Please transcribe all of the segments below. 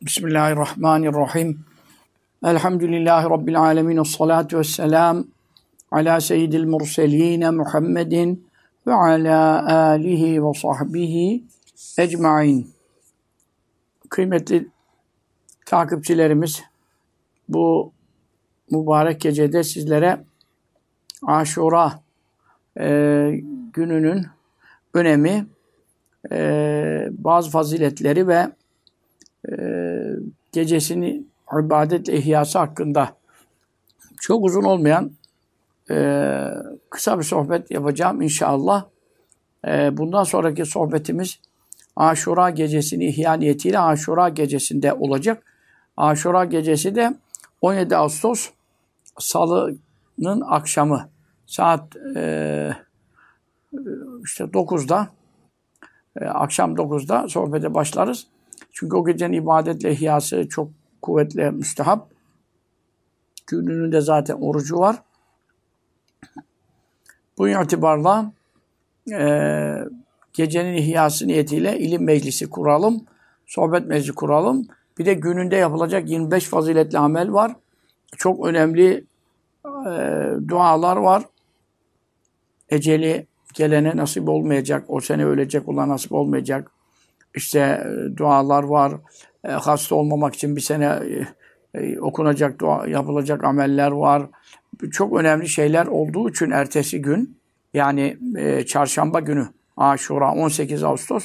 Bismillahirrahmanirrahim. Elhamdülillahi Rabbil alemin. Esselatu vesselam ala seyyidil murseline Muhammedin ve ala alihi ve sahbihi ecmain. Kıymetli takipçilerimiz, bu mübarek gecede sizlere Aşura gününün önemi, bazı faziletleri ve gecesini ibadetle ihyası hakkında çok uzun olmayan kısa bir sohbet yapacağım inşallah. Bundan sonraki sohbetimiz Aşura gecesini ihya niyetiyle Aşura gecesinde olacak. Aşura gecesi de 17 Ağustos Salı'nın akşamı saat işte 9'da akşam 9'da sohbete başlarız. Çünkü o gecenin ibadetle ihyası çok kuvvetli, müstehap. Gününün de zaten orucu var. Bu itibarla gecenin ihyası niyetiyle ilim meclisi kuralım, sohbet meclisi kuralım. Bir de gününde yapılacak 25 faziletli amel var. Çok önemli dualar var. Eceli gelene nasip olmayacak, o sene ölecek olan nasip olmayacak. İşte dualar var. Hasta olmamak için bir sene okunacak dua, yapılacak ameller var. Çok önemli şeyler olduğu için ertesi gün, yani çarşamba günü Aşura 18 Ağustos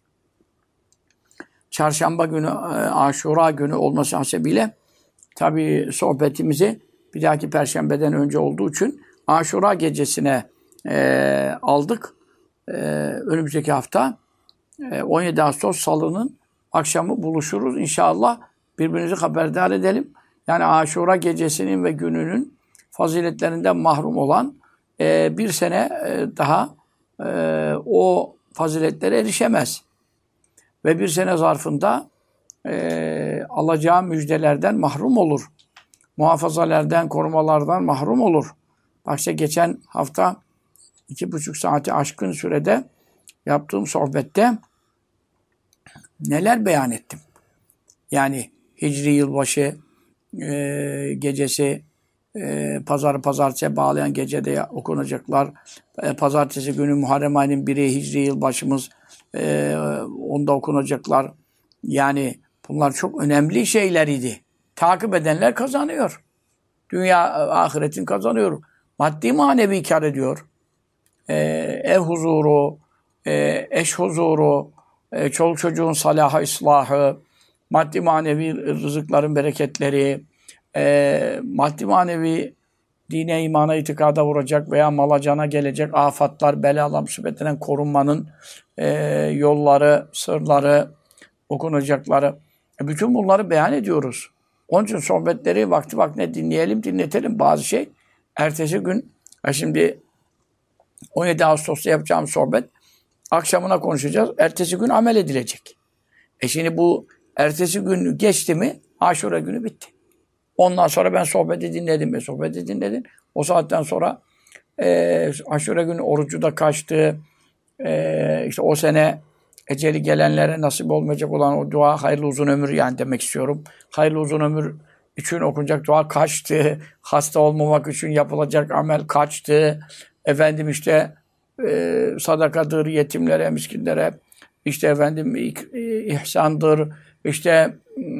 çarşamba günü Aşura günü olması hasebiyle tabii sohbetimizi bir dahaki perşembeden önce olduğu için Aşura gecesine aldık. Önümüzdeki hafta 17 Ağustos Salı'nın akşamı buluşuruz. İnşallah birbirimizi haberdar edelim. Yani Aşura gecesinin ve gününün faziletlerinden mahrum olan bir sene daha o faziletlere erişemez. Ve bir sene zarfında alacağı müjdelerden mahrum olur. Muhafazalardan, korumalardan mahrum olur. Bak işte geçen hafta 2,5 saati aşkın sürede yaptığım sohbette neler beyan ettim. Yani Hicri yılbaşı gecesi, pazartesiye bağlayan gecede okunacaklar. Pazartesi günü Muharrem ayının 1'i Hicri yılbaşımız, onda okunacaklar. Yani bunlar çok önemli şeyler idi. Takip edenler kazanıyor. Dünya ahiretin kazanıyor. Maddi manevi kar ediyor. Ev huzuru, eş huzuru, çoluk çocuğun salahı, ıslahı, maddi manevi rızıkların bereketleri, maddi manevi dine, imana, itikada vuracak veya mala cana gelecek afatlar, belalar, musibetinden korunmanın yolları, sırları, okunacakları. Bütün bunları beyan ediyoruz. Onun için sohbetleri vakti vaktine dinletelim bazı şey. Ertesi gün, şimdi 17 Ağustos'ta yapacağım sohbet, akşamına konuşacağız. Ertesi gün amel edilecek. Şimdi bu ertesi gün geçti mi Aşura günü bitti. Ondan sonra ben sohbeti dinledim. O saatten sonra Aşura günü orucu da kaçtı. İşte o sene eceli gelenlere nasip olmayacak olan o dua, hayırlı uzun ömür yani demek istiyorum. Hayırlı uzun ömür için okunacak dua kaçtı. Hasta olmamak için yapılacak amel kaçtı. Efendim işte sadakadır yetimlere, miskinlere, işte efendim ihsandır, işte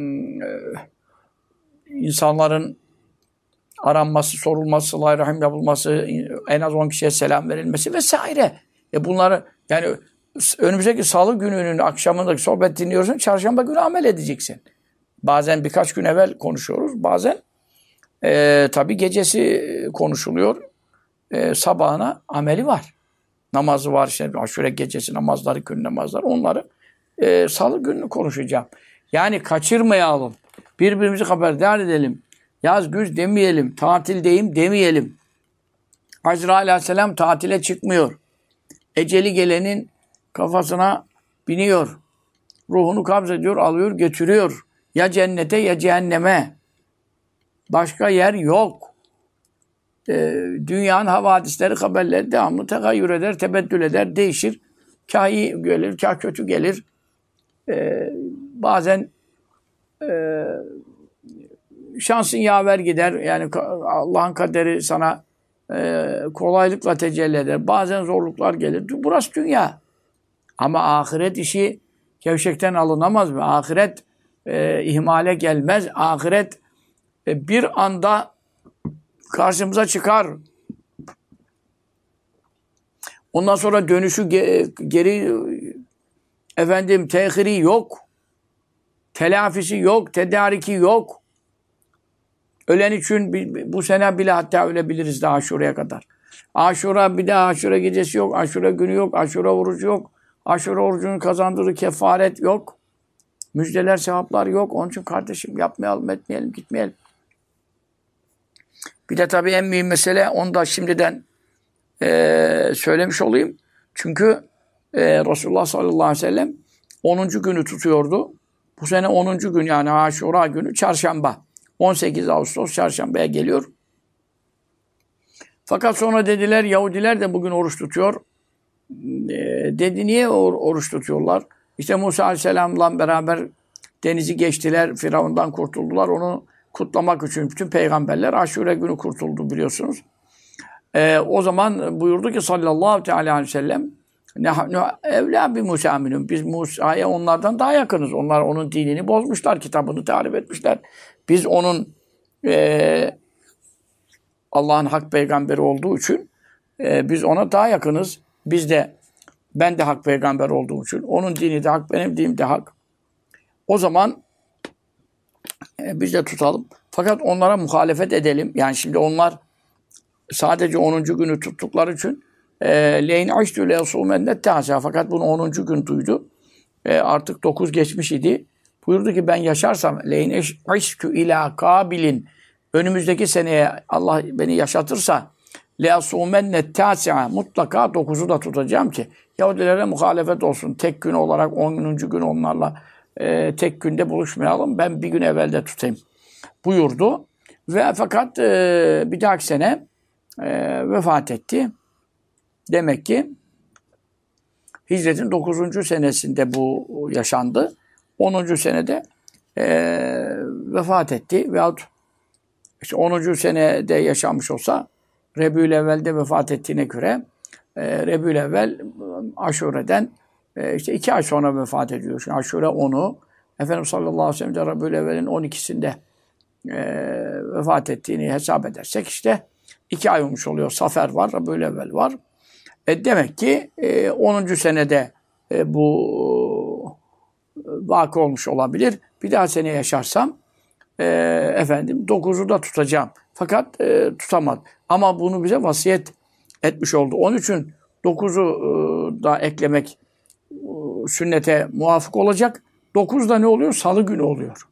insanların aranması, sorulması, sıla-i rahim yapılması, en az 10 kişiye selam verilmesi vesaire. Bunları yani önümüzdeki salı gününün akşamındaki sohbet dinliyorsun, çarşamba günü amel edeceksin. Bazen birkaç gün evvel konuşuyoruz, bazen tabii gecesi konuşuluyor. Sabahına ameli var. Namazı var, işte aşure gecesi namazları, gün namazları, onları salı gününü konuşacağım. Yani kaçırmayalım. Birbirimizi haberdar edelim. Yaz güz demeyelim. Tatildeyim demeyelim. Azrail aleyhisselam tatile çıkmıyor. Eceli gelenin kafasına biniyor. Ruhunu kabz ediyor, alıyor, götürüyor. Ya cennete ya cehenneme. Başka yer yok. Dünyanın havadisleri, haberleri devamlı tegayyür eder, tebeddül eder, değişir. Kâh iyi gelir, kâh kötü gelir. Bazen şansın yaver gider. Yani Allah'ın kaderi sana kolaylıkla tecelli eder. Bazen zorluklar gelir. Burası dünya. Ama ahiret işi gevşekten alınamaz mı? Ahiret ihmale gelmez. Ahiret bir anda karşımıza çıkar. Ondan sonra dönüşü geri tehiri yok. Telafisi yok. Tedariki yok. Ölen için bu sene bile hatta ölebiliriz daha Aşura'ya kadar. Aşura bir daha Aşura gecesi yok. Aşura günü yok. Aşura orucu yok. Aşura orucunun kazandırdığı kefaret yok. Müjdeler, sevaplar yok. Onun için kardeşim yapmayalım, etmeyelim, gitmeyelim. Bir de tabii en mühim mesele, onu da şimdiden söylemiş olayım. Çünkü Resulullah sallallahu aleyhi ve sellem 10. günü tutuyordu. Bu sene 10. gün yani Aşura günü çarşamba. 18 Ağustos çarşambaya geliyor. Fakat sonra dediler Yahudiler de bugün oruç tutuyor. Dedi niye oruç tutuyorlar? İşte Musa aleyhisselamla beraber denizi geçtiler. Firavundan kurtuldular. Onu kutlamak için bütün peygamberler Aşure günü kurtuldu biliyorsunuz. O zaman buyurdu ki sallallahu aleyhi ve sellem evlâ bi Musâ minhum. Biz Musa'ya onlardan daha yakınız. Onlar onun dinini bozmuşlar. Kitabını tahrip etmişler. Biz onun Allah'ın hak peygamberi olduğu için biz ona daha yakınız. Ben de hak peygamber olduğum için. Onun dini de hak, benim dinim de hak. O zaman biz de tutalım. Fakat onlara muhalefet edelim. Yani şimdi onlar sadece 10. günü tuttukları için leyn aştü lesumennet tasa. Fakat bunu 10. gün duydu. Artık 9 geçmiş idi. Buyurdu ki ben yaşarsam leyn aştü ila kabilin. Önümüzdeki seneye Allah beni yaşatırsa lesumennet tasa. Mutlaka 9'u da tutacağım ki Yahudilere muhalefet olsun. Tek gün olarak 10. gün onlarla tek günde buluşmayalım. Ben bir gün evvelde tutayım. Buyurdu. Ve fakat bir dahaki sene vefat etti. Demek ki hicretin 9. senesinde bu yaşandı. 10. senede vefat etti. Veyahut işte 10. senede yaşamış olsa Rebü'l-Evvel'de vefat ettiğine göre Rebü'l-Evvel Aşure'den işte 2 ay sonra vefat ediyor. Şimdi Aşure 10'u Efendimiz sallallahu aleyhi ve sellem de Rebü'l-Evvel'in 12'sinde vefat ettiğini hesap edersek işte 2 ay olmuş oluyor. Safer var, Rebü'l-Evvel var. Demek ki 10. senede bu vakı olmuş olabilir. Bir daha sene yaşarsam 9'u da tutacağım. Fakat tutamadı. Ama bunu bize vasiyet etmiş oldu. Onun için 9'u da eklemek sünnete muvafık olacak. 9'da ne oluyor? Salı günü oluyor.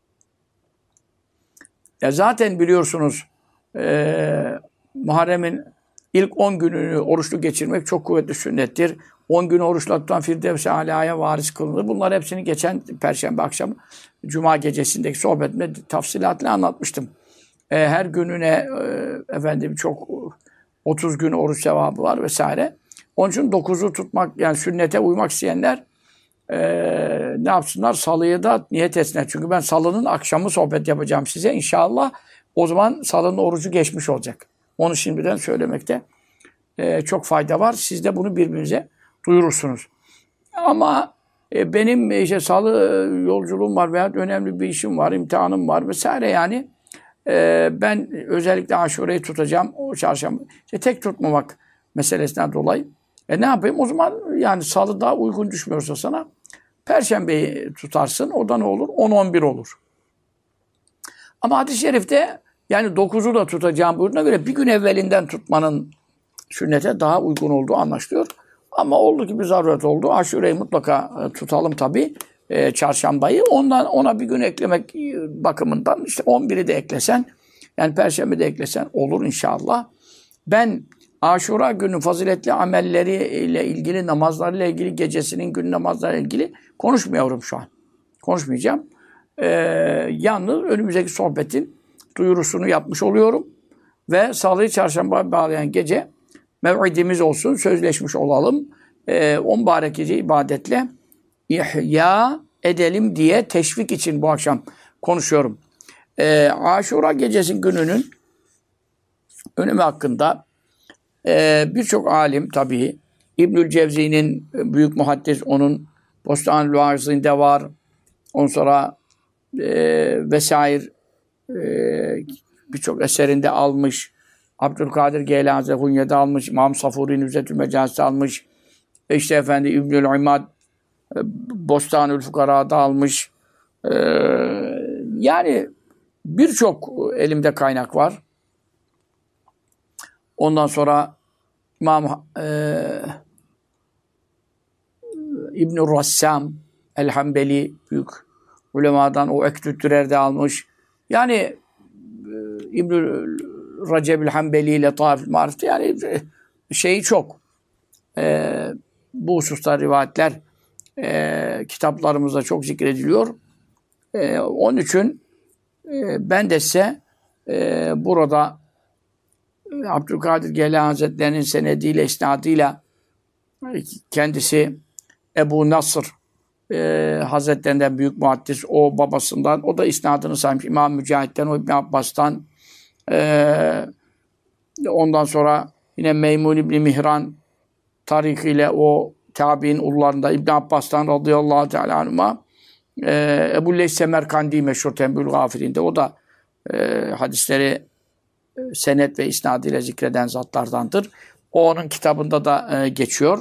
Zaten biliyorsunuz Muharrem'in ilk 10 gününü oruçlu geçirmek çok kuvvetli sünnettir. 10 gün oruçla tutan Firdevs-i Alâ'ya varis kılınır. Bunlar hepsini geçen Perşembe akşamı Cuma gecesindeki sohbetimde tafsilatla anlatmıştım. Her gününe çok 30 gün oruç sevabı var vesaire. Onun için 9'u tutmak yani sünnete uymak isteyenler ne yapsınlar? Salıya da niyet etsinler. Çünkü ben salının akşamı sohbet yapacağım size. İnşallah o zaman salının orucu geçmiş olacak. Onu şimdiden söylemekte çok fayda var. Siz de bunu birbirinize duyurursunuz. Ama benim işte salı yolculuğum var veya önemli bir işim var, imtihanım var vesaire yani. Ben özellikle Aşure'yi tutacağım o çarşamba. İşte tek tutmamak meselesinden dolayı. Ne yapayım? O zaman yani salı daha uygun düşmüyorsa sana Perşembeyi tutarsın. O da ne olur? 10-11 olur. Ama hadis-i şerifte yani 9'u da tutacağım buyurduğuna göre bir gün evvelinden tutmanın sünnete daha uygun olduğu anlaşılıyor. Ama oldu ki bir zaruret oldu. Aşure'yi mutlaka tutalım tabii. Çarşambayı. Ona bir gün eklemek bakımından işte 11'i de eklesen yani Perşembe de eklesen olur inşallah. Ben Aşura günü faziletli amelleriyle ilgili, namazlarıyla ilgili, gecesinin gün namazlarıyla ilgili konuşmuyorum şu an. Konuşmayacağım. Yalnız önümüzdeki sohbetin duyurusunu yapmış oluyorum. Ve salıyı çarşamba bağlayan gece mev'idimiz olsun, sözleşmiş olalım. O mübarek gece ibadetle ihya edelim diye teşvik için bu akşam konuşuyorum. Aşura gecesi gününün önemi hakkında birçok alim tabii, İbnül Cevzi'nin büyük muhaddis, onun Bostanül Vaizinde var. Ondan sonra vesair birçok eserinde almış. Abdülkadir Geylani Hazretleri Hunye'de almış. İmam Safuri Nüzzetül Mecalis'te almış. İşte efendi İbnül İmad Bostanül Fukara'da almış. Yani birçok elimde kaynak var. Ondan sonra İmam İbn-i Rassam el-Hanbeli büyük ulemadan o Ektüttürer'de almış. Yani İbn-i Recep el-Hanbeli ile Taif-ül Marif'te yani şeyi çok. Bu hususta rivayetler kitaplarımızda çok zikrediliyor. Onun için ben de size burada Abdülkadir Geylani Hazretleri'nin senediyle, isnadıyla kendisi Ebu Nasr Hazretlerinden büyük muhaddis, o babasından, o da isnadını saymış. İmam Mücahit'ten, o İbn Abbas'tan, ondan sonra yine Meymun İbni Mihran tarihiyle o tabi'in ullarında İbn Abbas'tan radıyallahu teala anhuma, Ebu Leys Semerkandi meşhur Tembül Gafirinde, o da hadisleri senet ve isnadıyla zikreden zatlardandır. O onun kitabında da geçiyor.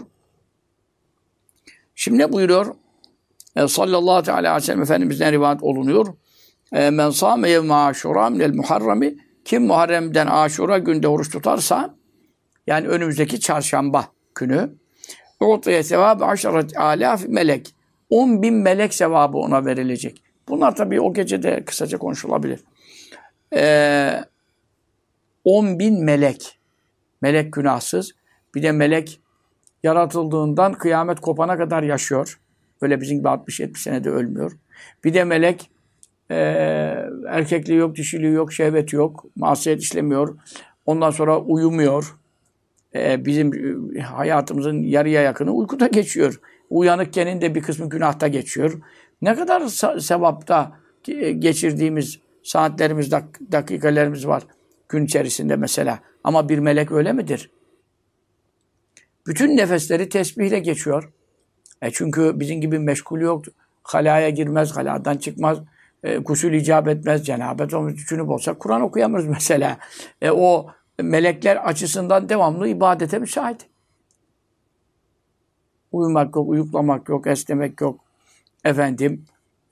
Şimdi ne buyuruyor? Sallallahu aleyhi ve sellem Efendimiz'den rivayet olunuyor. Men sâme yevme aşura minel muharremi, kim Muharrem'den Aşura günde oruç tutarsa, yani önümüzdeki çarşamba günü, u'tiye sevâbe aşaret âlâf melek, 10.000 melek sevabı ona verilecek. Bunlar tabii o gecede kısaca konuşulabilir. 10.000 melek. Melek günahsız. Bir de melek yaratıldığından kıyamet kopana kadar yaşıyor. Öyle bizim gibi 60-70 senede ölmüyor. Bir de melek erkekliği yok, dişiliği yok, şehveti yok, masiyet işlemiyor. Ondan sonra uyumuyor. Bizim hayatımızın yarıya yakını uykuda geçiyor. Uyanıkkenin de bir kısmı günahta geçiyor. Ne kadar sevapta geçirdiğimiz saatlerimiz, dakikalarımız var gün içerisinde mesela. Ama bir melek öyle midir? Bütün nefesleri tesbihle geçiyor. Çünkü bizim gibi meşgul yok. Halaya girmez, haladan çıkmaz. Gusül icap etmez. Cenabet olmuş, düşünüp olsa Kur'an okuyamıyoruz mesela. O melekler açısından devamlı ibadete müsait. Uyumak yok, uyuklamak yok, esnemek yok. Efendim,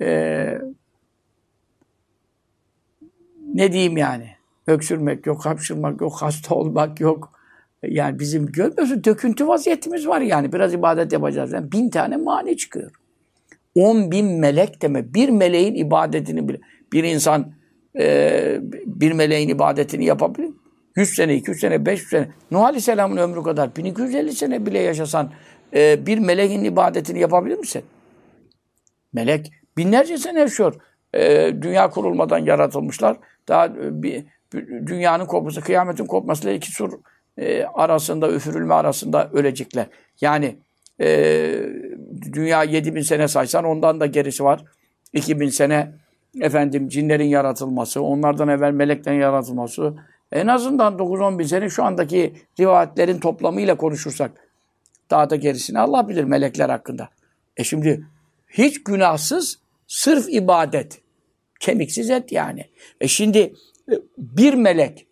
ne diyeyim yani? Öksürmek yok, hapşırmak yok, hasta olmak yok. Yani bizim görmüyorsun, döküntü vaziyetimiz var yani. Biraz ibadet yapacağız. Yani 1000 tane mani çıkıyor. 10.000 melek deme. Bir meleğin ibadetini bile. Bir insan bir meleğin ibadetini yapabilir. 100 sene, 200 sene, 500 sene. Nuh Aleyhisselam'ın ömrü kadar 1250 sene bile yaşasan bir meleğin ibadetini yapabilir misin? Melek binlerce sene yaşıyor. Dünya kurulmadan yaratılmışlar. Daha dünyanın kopması, kıyametin kopmasıyla 2 sur arasında, üfürülme arasında ölecekler. Yani dünya 7000 sene saysan ondan da gerisi var. 2000 sene efendim cinlerin yaratılması, onlardan evvel meleklerin yaratılması. En azından 9-10 bin sene şu andaki rivayetlerin toplamıyla konuşursak daha da gerisini Allah bilir melekler hakkında. Şimdi hiç günahsız, sırf ibadet. Kemiksiz et yani. Şimdi bir melek,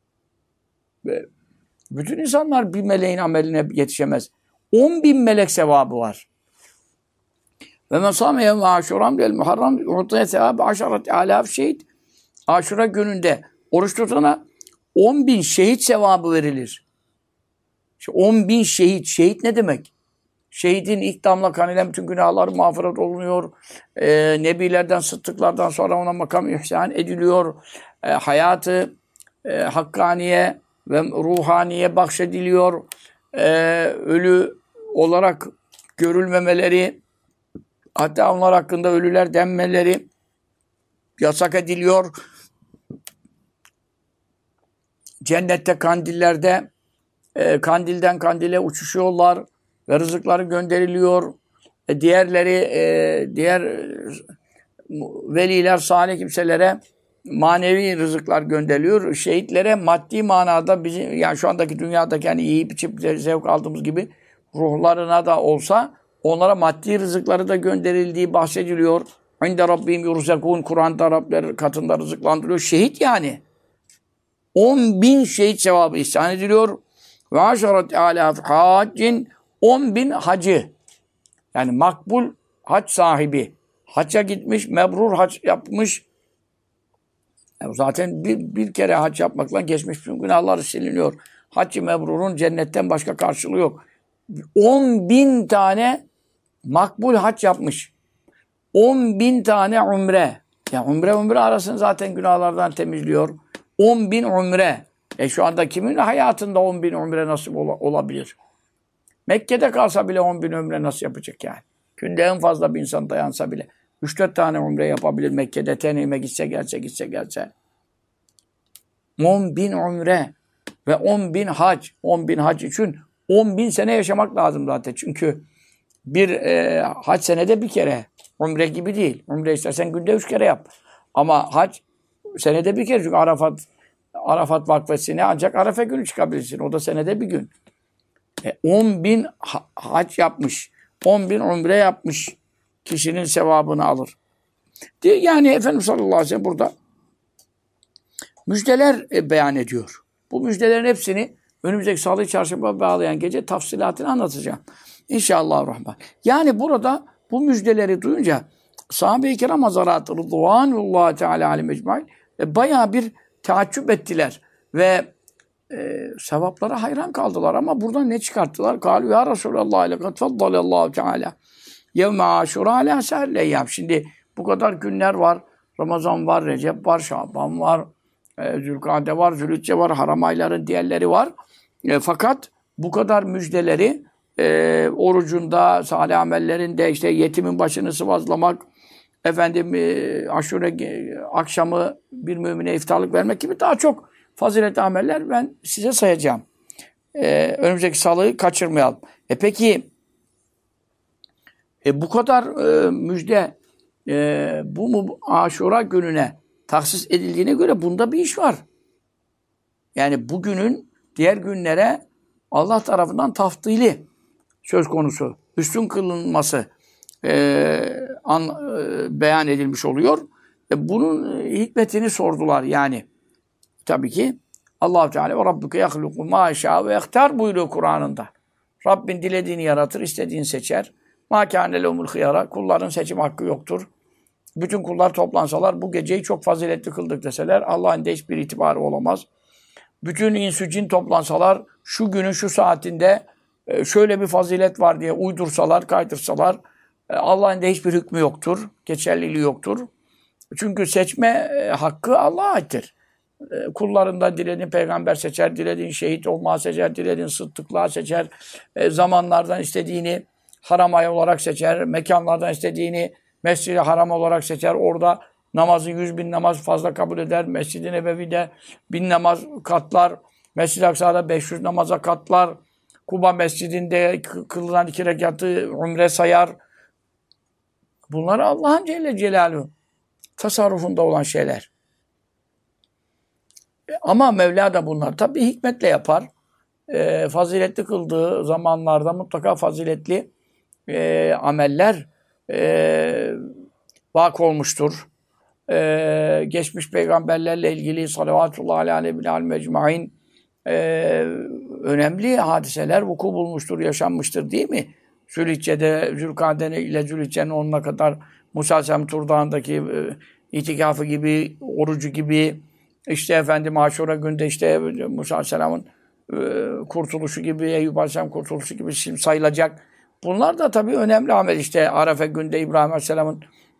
bütün insanlar bir meleğin ameline yetişemez. 10.000 melek sevabı var. Ve men sâme yevme aşuram del muharram u'tiye sevâbe aşaret âlâf şehit. Aşura gününde oruç tutana 10.000 şehit sevabı verilir. 10.000 şehit. Şehit ne demek? Şehidin ilk damla kanıyla bütün günahları mağfiret olunuyor. Nebilerden, sıddıklardan sonra ona makam ihsan ediliyor. Hayatı hakkaniye ve ruhaniye bahşediliyor. Ölü olarak görülmemeleri, hatta onlar hakkında ölüler denmeleri yasak ediliyor. Cennette kandillerde kandilden kandile uçuşuyorlar ve rızıkları gönderiliyor. Diğerleri diğer veliler, salih kimselere manevi rızıklar gönderiliyor. Şehitlere maddi manada bizim yani şu andaki dünyadaki hani yiyip içip zevk aldığımız gibi ruhlarına da olsa onlara maddi rızıkları da gönderildiği bahsediliyor. İnde Rabbim yurzakun, Kur'an'da Rabler katında rızıklandırıyor. Şehit yani. 10.000 şehit sevabı ihsan ediliyor. Ve aşaret alâf haccin 10.000 hacı. Yani makbul hac sahibi. Hacca gitmiş, mebrur hac yapmış. Yani zaten bir kere hac yapmakla geçmiş bütün günahları siliniyor. Hac-ı mebrurun cennetten başka karşılığı yok. 10.000 tane makbul hac yapmış. 10.000 tane umre. Ya umre arasını zaten günahlardan temizliyor. 10.000 umre. Şu anda kimin hayatında 10.000 umre nasip olabilir? Mekke'de kalsa bile 10.000 umre nasıl yapacak yani? Günde en fazla bir insan dayansa bile. 3-4 tane umre yapabilir Mekke'de. Tenime gitse gelse. 10.000 umre ve 10.000 hac. 10.000 hac için 10.000 sene yaşamak lazım zaten. Çünkü bir hac senede bir kere. Umre gibi değil. Umre istersen günde 3 kere yap. Ama hac senede bir kere. Çünkü Arafat vakfesine ancak Arafa günü çıkabilirsin. O da senede bir gün. 10.000 hac yapmış. 10.000 umre yapmış. Kişinin sevabını alır. Yani Efendimiz sallallahu aleyhi ve sellem burada müjdeler beyan ediyor. Bu müjdelerin hepsini önümüzdeki salı çarşamba bağlayan gece tafsilatını anlatacağım. İnşallahurrahman. Yani burada bu müjdeleri duyunca sahabe-i kiram hazarat rıdvanullahi teala aleyhim ecmaîn bayağı bir taaccüp ettiler ve sevaplara hayran kaldılar ama buradan ne çıkarttılar? Kâlû ya Resulallah lekad faddalallahu teala yevme aşura alâ sâiril eyyâm. Şimdi bu kadar günler var. Ramazan var, Recep var, Şaban var, Zülkade var, Zülhicce var, haram ayların diğerleri var. Fakat bu kadar müjdeleri orucunda, salih amellerinde, işte yetimin başını sıvazlamak, aşure akşamı bir mümine iftarlık vermek gibi daha çok faziletli ameller ben size sayacağım. Önümüzdeki salıyı kaçırmayalım. Peki bu kadar müjde bu aşura gününe tahsis edildiğine göre bunda bir iş var. Yani bugünün diğer günlere Allah tarafından tafdili söz konusu. Üstün kılınması beyan edilmiş oluyor. Bunun hikmetini sordular yani. Tabii ki Allah-u Teala ve Rabbuke yahluku ma yeşâ ve yehtar buyuruyor Kur'an'ında. Rabbin dilediğini yaratır, istediğini seçer. Ma kâne lehumul hıyara. Kulların seçim hakkı yoktur. Bütün kullar toplansalar bu geceyi çok faziletli kıldık deseler Allah'ın da hiçbir itibarı olamaz. Bütün insü cin toplansalar şu günün şu saatinde şöyle bir fazilet var diye uydursalar, kaydırsalar Allah'ın da hiçbir hükmü yoktur. Geçerliliği yoktur. Çünkü seçme hakkı Allah'a aittir. Kullarından dilediğin peygamber seçer, dilediğin şehit olmayı seçer, dilediğin sıddıklığa seçer. Zamanlardan istediğini haram ay olarak seçer, mekanlardan istediğini Mescid-i Haram olarak seçer. Orada namazı 100.000 namaz fazla kabul eder. Mescid-i Nebevi'de 1000 namaz katlar. Mescid-i Aksa'da 500 namaza katlar. Kuba Mescidinde kılınan 2 rekatı umre sayar. Bunlar Allah'ın Celle Celaluhu tasarrufunda olan şeyler. Ama Mevla da bunlar tabii hikmetle yapar. Faziletli kıldığı zamanlarda mutlaka faziletli ameller vak olmuştur. Geçmiş peygamberlerle ilgili salavatullahi aleyhi mecmain önemli hadiseler vuku bulmuştur, yaşanmıştır değil mi? Zülhicce'de, Zülkade ile Zülhicce'nin 10'una kadar Musa Aleyhisselam Tur Dağı'ndaki itikafı gibi, orucu gibi, işte Aşura günde işte Musa Aleyhisselam'ın kurtuluşu gibi, Eyüp Aleyhisselam kurtuluşu gibi şimdi sayılacak. Bunlar da tabii önemli amel. İşte Arefe günde İbrahim Aleyhisselam'ın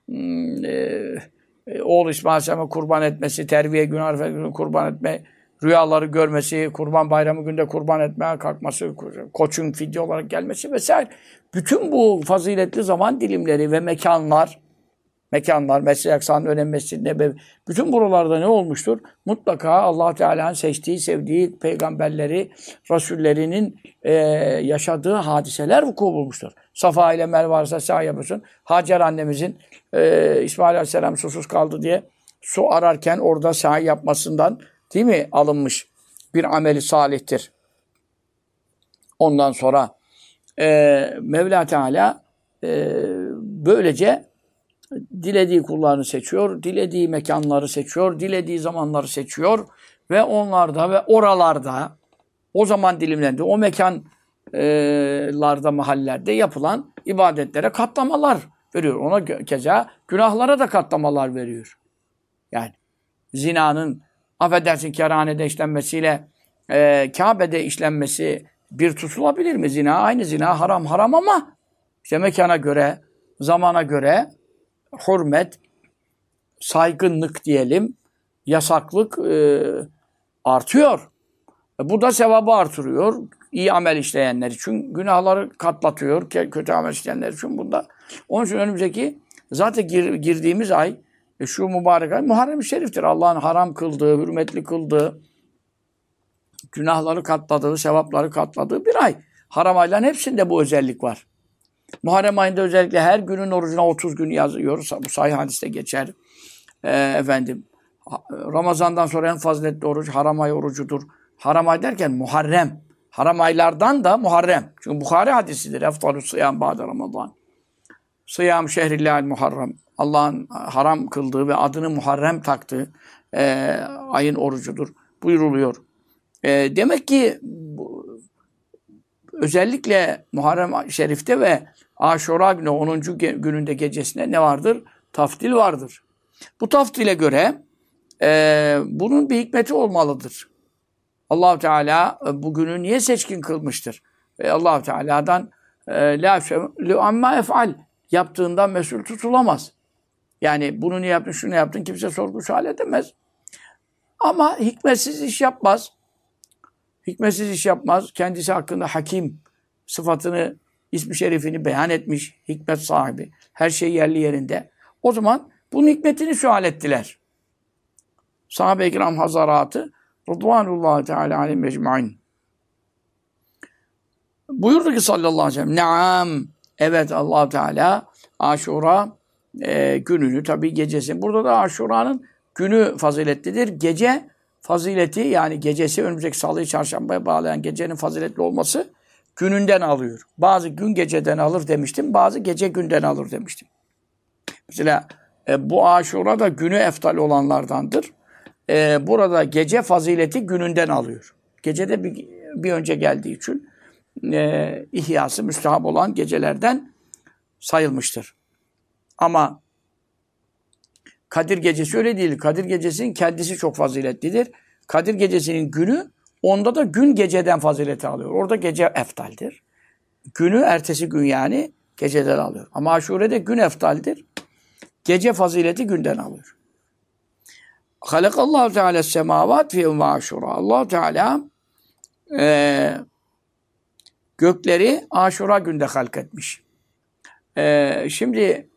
oğlu İsmail Aleyhisselam'ı kurban etmesi, terviye günü Arefe günü kurban etme, rüyaları görmesi, kurban bayramı günde kurban etmeye kalkması, koçun fidye olarak gelmesi vesaire. Bütün bu faziletli zaman dilimleri ve mekanlar mekanlar, Mescid-i Aksa'nın önemi, Mescid-i Nebevi. Bütün buralarda ne olmuştur? Mutlaka Allah Teala'nın seçtiği, sevdiği peygamberleri, rasullerinin yaşadığı hadiseler vuku bulmuştur. Safa ile Merve arasında sa'i yapıyorsun. Hacer annemizin İsmail Aleyhisselam susuz kaldı diye su ararken orada sa'i yapmasından, değil mi, alınmış bir ameli salihtir. Ondan sonra Mevla Teala böylece dilediği kullarını seçiyor, dilediği mekanları seçiyor, dilediği zamanları seçiyor ve onlarda ve oralarda, o zaman dilimlerinde, o mekanlarda, mahallelerde yapılan ibadetlere katlamalar veriyor. Ona keza günahlara da katlamalar veriyor. Yani zinanın, affedersin, kerhanede işlenmesiyle Kabe'de işlenmesi bir tutulabilir mi? Zina aynı zina, haram haram, ama işte mekana göre, zamana göre hürmet, saygınlık diyelim, yasaklık artıyor. Bu da sevabı artırıyor. İyi amel işleyenler için günahları katlatıyor. Kötü amel işleyenler için bunda. Onun için önümüzdeki zaten girdiğimiz ay, şu mübarek ay Muharrem-i Şerif'tir. Allah'ın haram kıldığı, hürmetli kıldığı, günahları katladığı, sevapları katladığı bir ay. Haram ayların hepsinde bu özellik var. Muharrem ayında özellikle her günün orucuna 30 gün yazıyoruz. Bu sahih hadiste geçer. Ramazan'dan sonra en faziletli oruç haram ay orucudur. Haram ay derken Muharrem. Haram aylardan da Muharrem. Çünkü Bukhari hadisidir. Eftalü sıyam ba'de Ramazan. Sıyam şehrillâhil Muharrem. Allah'ın haram kıldığı ve adını Muharrem taktığı ayın orucudur buyuruluyor. Demek ki özellikle Muharrem Şerif'te ve Aşura günü 10. gününde gecesinde ne vardır? Taftil vardır. Bu taftile göre bunun bir hikmeti olmalıdır. Allah-u Teala bu günü niye seçkin kılmıştır? Allah-u Teala'dan la şe'lu amma ef'al, yaptığından mesul tutulamaz. Yani bunu niye yaptın, şunu yaptın, kimse sorgu sual edemez. Ama hikmetsiz iş yapmaz. Hikmetsiz iş yapmaz. Kendisi hakkında hakim sıfatını, ismi şerifini beyan etmiş. Hikmet sahibi. Her şey yerli yerinde. O zaman bunun hikmetini sual ettiler. Sahabe-i kiram hazaratı Rıdvanullahi Teala aleyhim mecmain. Buyurdu ki sallallahu aleyhi ve sellem, Naam. Evet, Allah Teala Aşura gününü, tabii gecesi. Burada da Aşura'nın günü faziletlidir. Gece fazileti, yani gecesi önümüzdeki salıyı çarşambaya bağlayan gecenin faziletli olması gününden alıyor. Bazı gün geceden alır demiştim. Bazı gece günden alır demiştim. Mesela bu Aşura da günü eftal olanlardandır. Burada gece fazileti gününden alıyor. Gecede bir önce geldiği için ihyası müstehap olan gecelerden sayılmıştır. Ama Kadir Gecesi öyle değil. Kadir Gecesi'nin kendisi çok faziletlidir. Kadir Gecesi'nin günü, onda da gün geceden fazileti alıyor. Orada gece eftaldir. Günü ertesi gün, yani geceden alıyor. Ama Aşure'de gün eftaldir. Gece fazileti günden alıyor. Halakallahu Teala semavat fi yevme Aşura. Allah Teala gökleri Aşura günde halk etmiş. Şimdi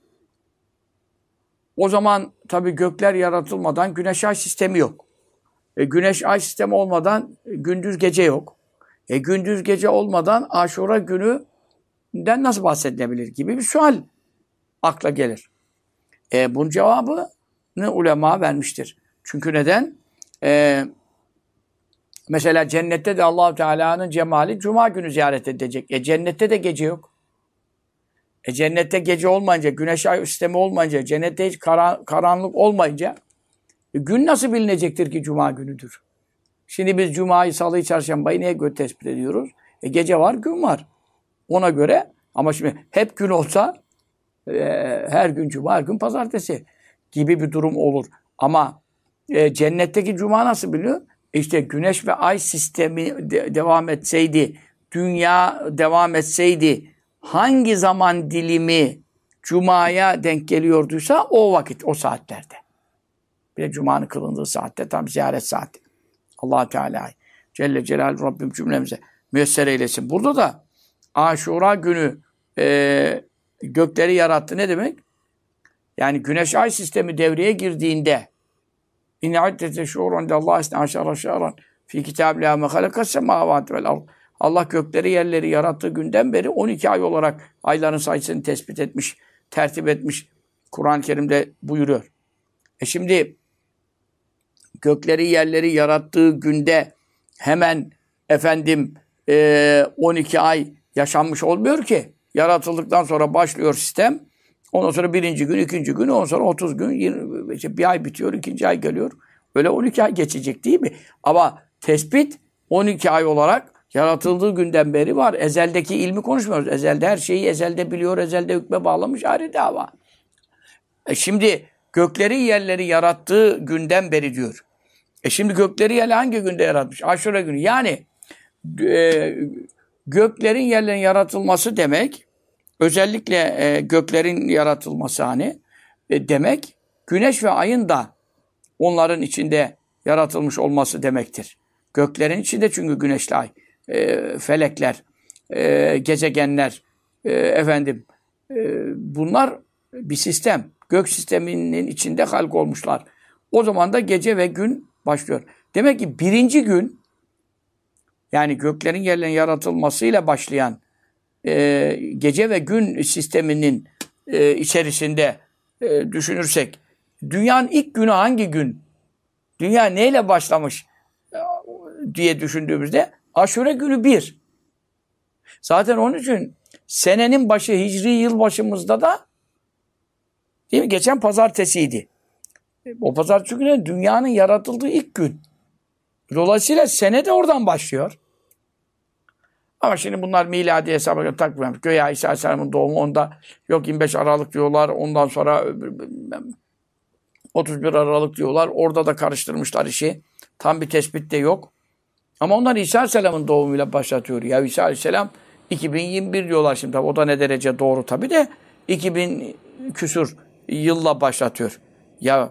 o zaman tabii gökler yaratılmadan güneş ay sistemi yok. Güneş ay sistemi olmadan gündüz gece yok. Gündüz gece olmadan Aşura gününden nasıl bahsedilebilir gibi bir sual akla gelir. Bunun cevabını ulema vermiştir. Çünkü neden? Mesela cennette de Allah-u Teala'nın cemali Cuma günü ziyaret edecek. Cennette de gece yok. Cennette gece olmayınca, güneş ay sistemi olmayınca, cennette hiç karanlık olmayınca gün nasıl bilinecektir ki Cuma günüdür? Şimdi biz Cuma'yı, Salı'yı, Çarşamba'yı neye göre tespit ediyoruz? Gece var, gün var. Ona göre, ama şimdi hep gün olsa her gün Cuma, her gün Pazartesi gibi bir durum olur. Ama cennetteki Cuma nasıl biliyor? İşte güneş ve ay sistemi devam etseydi, dünya devam etseydi, hangi zaman dilimi Cuma'ya denk geliyorduysa o vakit, o saatlerde. Bir de Cuma'nın kılındığı saatte, tam ziyaret saati. Allah Teala Celle Celaluhu Rabbim cümlemize müyesser eylesin. Burada da Aşura günü gökleri yarattı. Ne demek? Yani güneş ay sistemi devreye girdiğinde İnne iddete şuurun indellahi isne aşara şahran fi kitabillah me halakas semavati vel ard. Allah gökleri yerleri yarattığı günden beri 12 ay olarak ayların sayısını tespit etmiş, tertip etmiş. Kur'an-ı Kerim'de buyuruyor. Şimdi gökleri yerleri yarattığı günde hemen 12 ay yaşanmış olmuyor ki. Yaratıldıktan sonra başlıyor sistem. Ondan sonra birinci gün, ikinci gün, ondan sonra 30 gün, 20, işte bir ay bitiyor, ikinci ay geliyor. Öyle 12 ay geçecek değil mi? Ama tespit 12 ay olarak yaratıldığı günden beri var. Ezeldeki ilmi konuşmuyoruz. Ezelde her şeyi ezelde biliyor, ezelde hükme bağlamış ayrı dava. Şimdi gökleri yerleri yarattığı günden beri diyor. Şimdi gökleri yerleri hangi günde yaratmış? Aşure günü. Yani göklerin yerlerin yaratılması demek, özellikle göklerin yaratılması demek, güneş ve ayın da onların içinde yaratılmış olması demektir. Göklerin içinde çünkü güneşle ay, felekler, gezegenler, bunlar bir sistem. Gök sisteminin içinde halk olmuşlar. O zaman da gece ve gün başlıyor. Demek ki birinci gün, yani göklerin yerlerin yaratılmasıyla başlayan gece ve gün sisteminin içerisinde düşünürsek, dünyanın ilk günü hangi gün? Dünya neyle başlamış diye düşündüğümüzde Aşure günü 1. Zaten onun için senenin başı, hicri yılbaşımızda da değil mi? Geçen pazartesiydi. O pazartesi günü dünyanın yaratıldığı ilk gün. Dolayısıyla sene de oradan başlıyor. Ama şimdi bunlar miladi hesaba takmıyor. Göya İsa Aleyhisselam'ın doğumu onda yok 25 Aralık diyorlar. Ondan sonra 31 Aralık diyorlar. Orada da karıştırmışlar işi. Tam bir tespit de yok. Ama onlar İsa Aleyhisselam'ın doğumuyla başlatıyor. Ya İsa Aleyhisselam 2021 diyorlar şimdi. O da ne derece doğru tabii de 2000 küsur yılla başlatıyor. Ya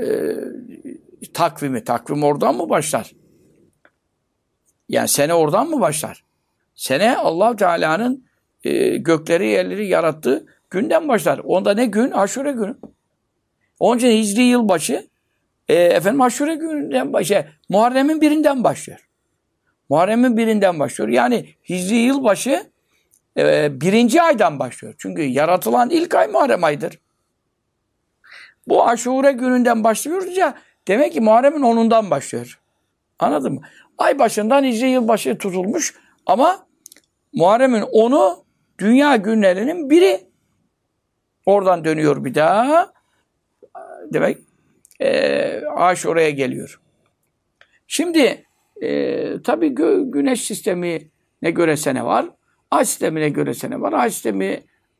takvim oradan mı başlar? Yani sene oradan mı başlar? Sene Allah Teala'nın gökleri yerleri yarattığı günden başlar. Onda ne gün? Aşure günü. Onun için hicri yılbaşı Aşure gününden Muharrem'in birinden başlıyor. Muharrem'in birinden başlıyor. Yani hicri yılbaşı birinci aydan başlıyor. Çünkü yaratılan ilk ay Muharrem ayıdır. Bu Aşure gününden başlıyoruz ya, demek ki Muharrem'in 10'undan başlıyor. Anladın mı? Ay başından hicri yılbaşı tutulmuş ama Muharrem'in 10'u dünya günlerinin biri. Oradan dönüyor bir daha. Demek Aşure'ye geliyor. Şimdi tabii güneş sistemine göre sene var. Ay sistemine göre sene var. Ay sistemi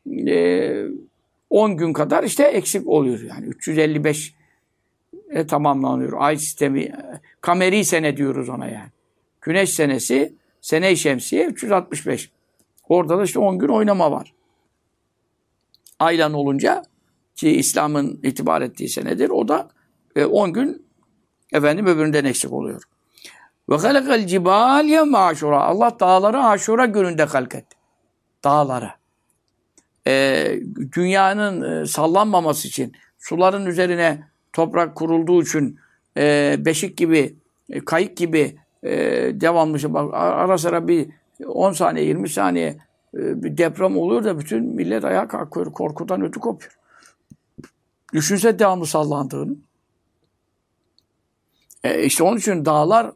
10 gün kadar işte eksik oluyor. Yani 355 tamamlanıyor. Ay sistemi, kameri sene diyoruz ona yani. Güneş senesi, sene-i şemsiye 365. Orada da işte 10 gün oynama var. Aylan olunca ki İslam'ın itibar ettiği senedir. O da 10 gün öbüründen eksik oluyor. Ve halakal cibal yevme aşura. Allah dağları Aşura gününde halketti. Dağları. Dünyanın sallanmaması için, suların üzerine toprak kurulduğu için beşik gibi, kayık gibi devamlı. Bak, ara sıra bir 10 saniye, 20 saniye bir deprem oluyor da bütün millet ayağa kalkıyor. Korkudan ödü kopuyor. Düşünse devamlı sallandığını. İşte onun için dağlar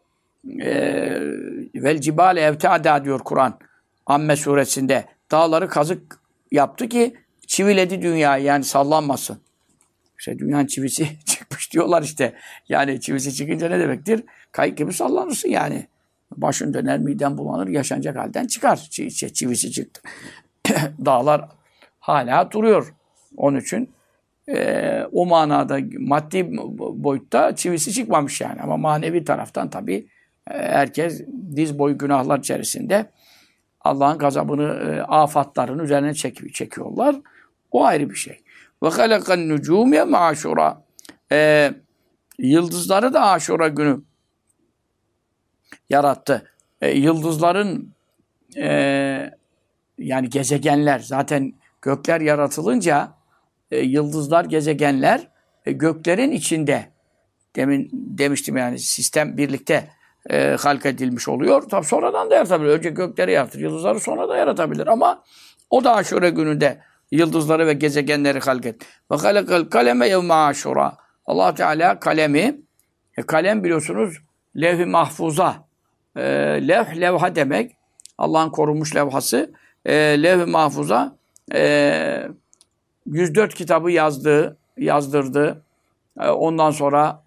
vel cibale evteada diyor Kur'an. Amme suresinde. Dağları kazık yaptı ki çiviledi dünyayı, yani sallanmasın. İşte dünyanın çivisi çıkmış diyorlar işte. Yani çivisi çıkınca ne demektir? Kayık gibi sallanırsın yani. Başın döner, miden bulanır, yaşanacak halden çıkar. Çivisi çıktı. Dağlar hala duruyor. Onun için o manada maddi boyutta çivisi çıkmamış yani. Ama manevi taraftan tabii herkes diz boyu günahlar içerisinde Allah'ın gazabını, afatlarını üzerine çekiyorlar. O ayrı bir şey. Ve halakan nucum yevme aşura. Yıldızları da Aşura günü yarattı. Yıldızların yani gezegenler, zaten gökler yaratılınca yıldızlar, gezegenler göklerin içinde. Demin demiştim yani sistem birlikte halk edilmiş oluyor. Tabi sonradan da yaratabilir. Önce gökleri yaratır. Yıldızları sonra da yaratabilir. Ama o da Aşure gününde yıldızları ve gezegenleri halk et. Ve halakal kaleme yevme Aşura. Allah Teala kalemi, kalem biliyorsunuz levh-i mahfuza. Levha demek. Allah'ın korunmuş levhası. Levh-i mahfuza 104 kitabı yazdırdı. Ondan sonra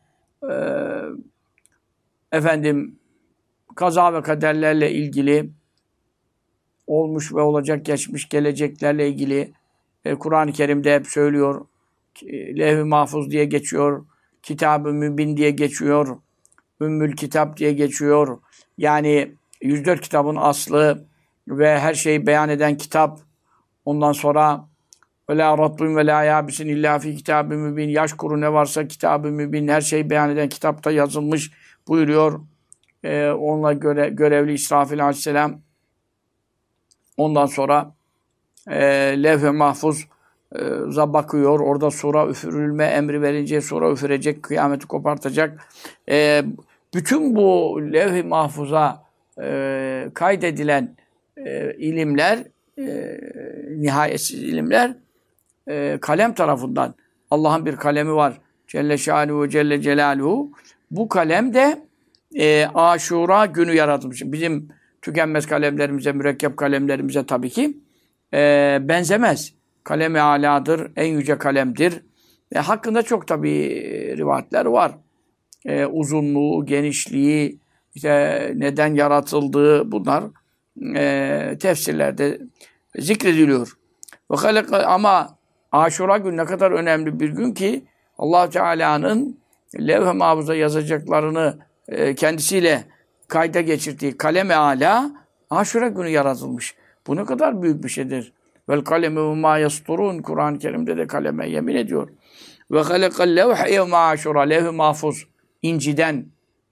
kaza ve kaderlerle ilgili olmuş ve olacak, geçmiş, geleceklerle ilgili Kur'an-ı Kerim'de hep söylüyor. Levh-i Mahfuz diye geçiyor. Kitab-ı Mübin diye geçiyor. Ümmül Kitap diye geçiyor. Yani 104 kitabın aslı ve her şeyi beyan eden kitap. Ondan sonra وَلَا رَطْبٍ وَلَا يَابِسٍ اِلَّا فِي كِتَابٍ mübin. Yaş kuru ne varsa kitab-ı mübin, her şeyi beyan eden kitapta yazılmış buyuruyor. Onunla görevli İsrafil aleyhisselam. Ondan sonra levh-i mahfuz'a bakıyor. Orada sura üfürülme emri verince sura üfürecek, kıyameti kopartacak. Bütün bu levh-i mahfuza kaydedilen ilimler, nihayetsiz ilimler kalem tarafından. Allah'ın bir kalemi var. Celle şânuhu ve Celle celaluhu. Bu kalem de Aşura günü yaratılmış. Bizim tükenmez kalemlerimize, mürekkep kalemlerimize tabii ki benzemez. Kalem-i âlâdır, en yüce kalemdir. Hakkında çok tabii rivayetler var. Uzunluğu, genişliği, işte neden yaratıldığı bunlar tefsirlerde zikrediliyor. Ama Aşura günü ne kadar önemli bir gün ki Allah Teala'nın levh-i mahfuza yazacaklarını kendisiyle kayda geçirdiği kalem-i âlâ Aşura günü yaratılmış. Bu ne kadar büyük bir şeydir. Vel kalemi ve mâ yasturûn. Kur'an-ı Kerim'de de kaleme yemin ediyor. Ve halakal levh yevme Aşura. Levh-i mahfuz inciden.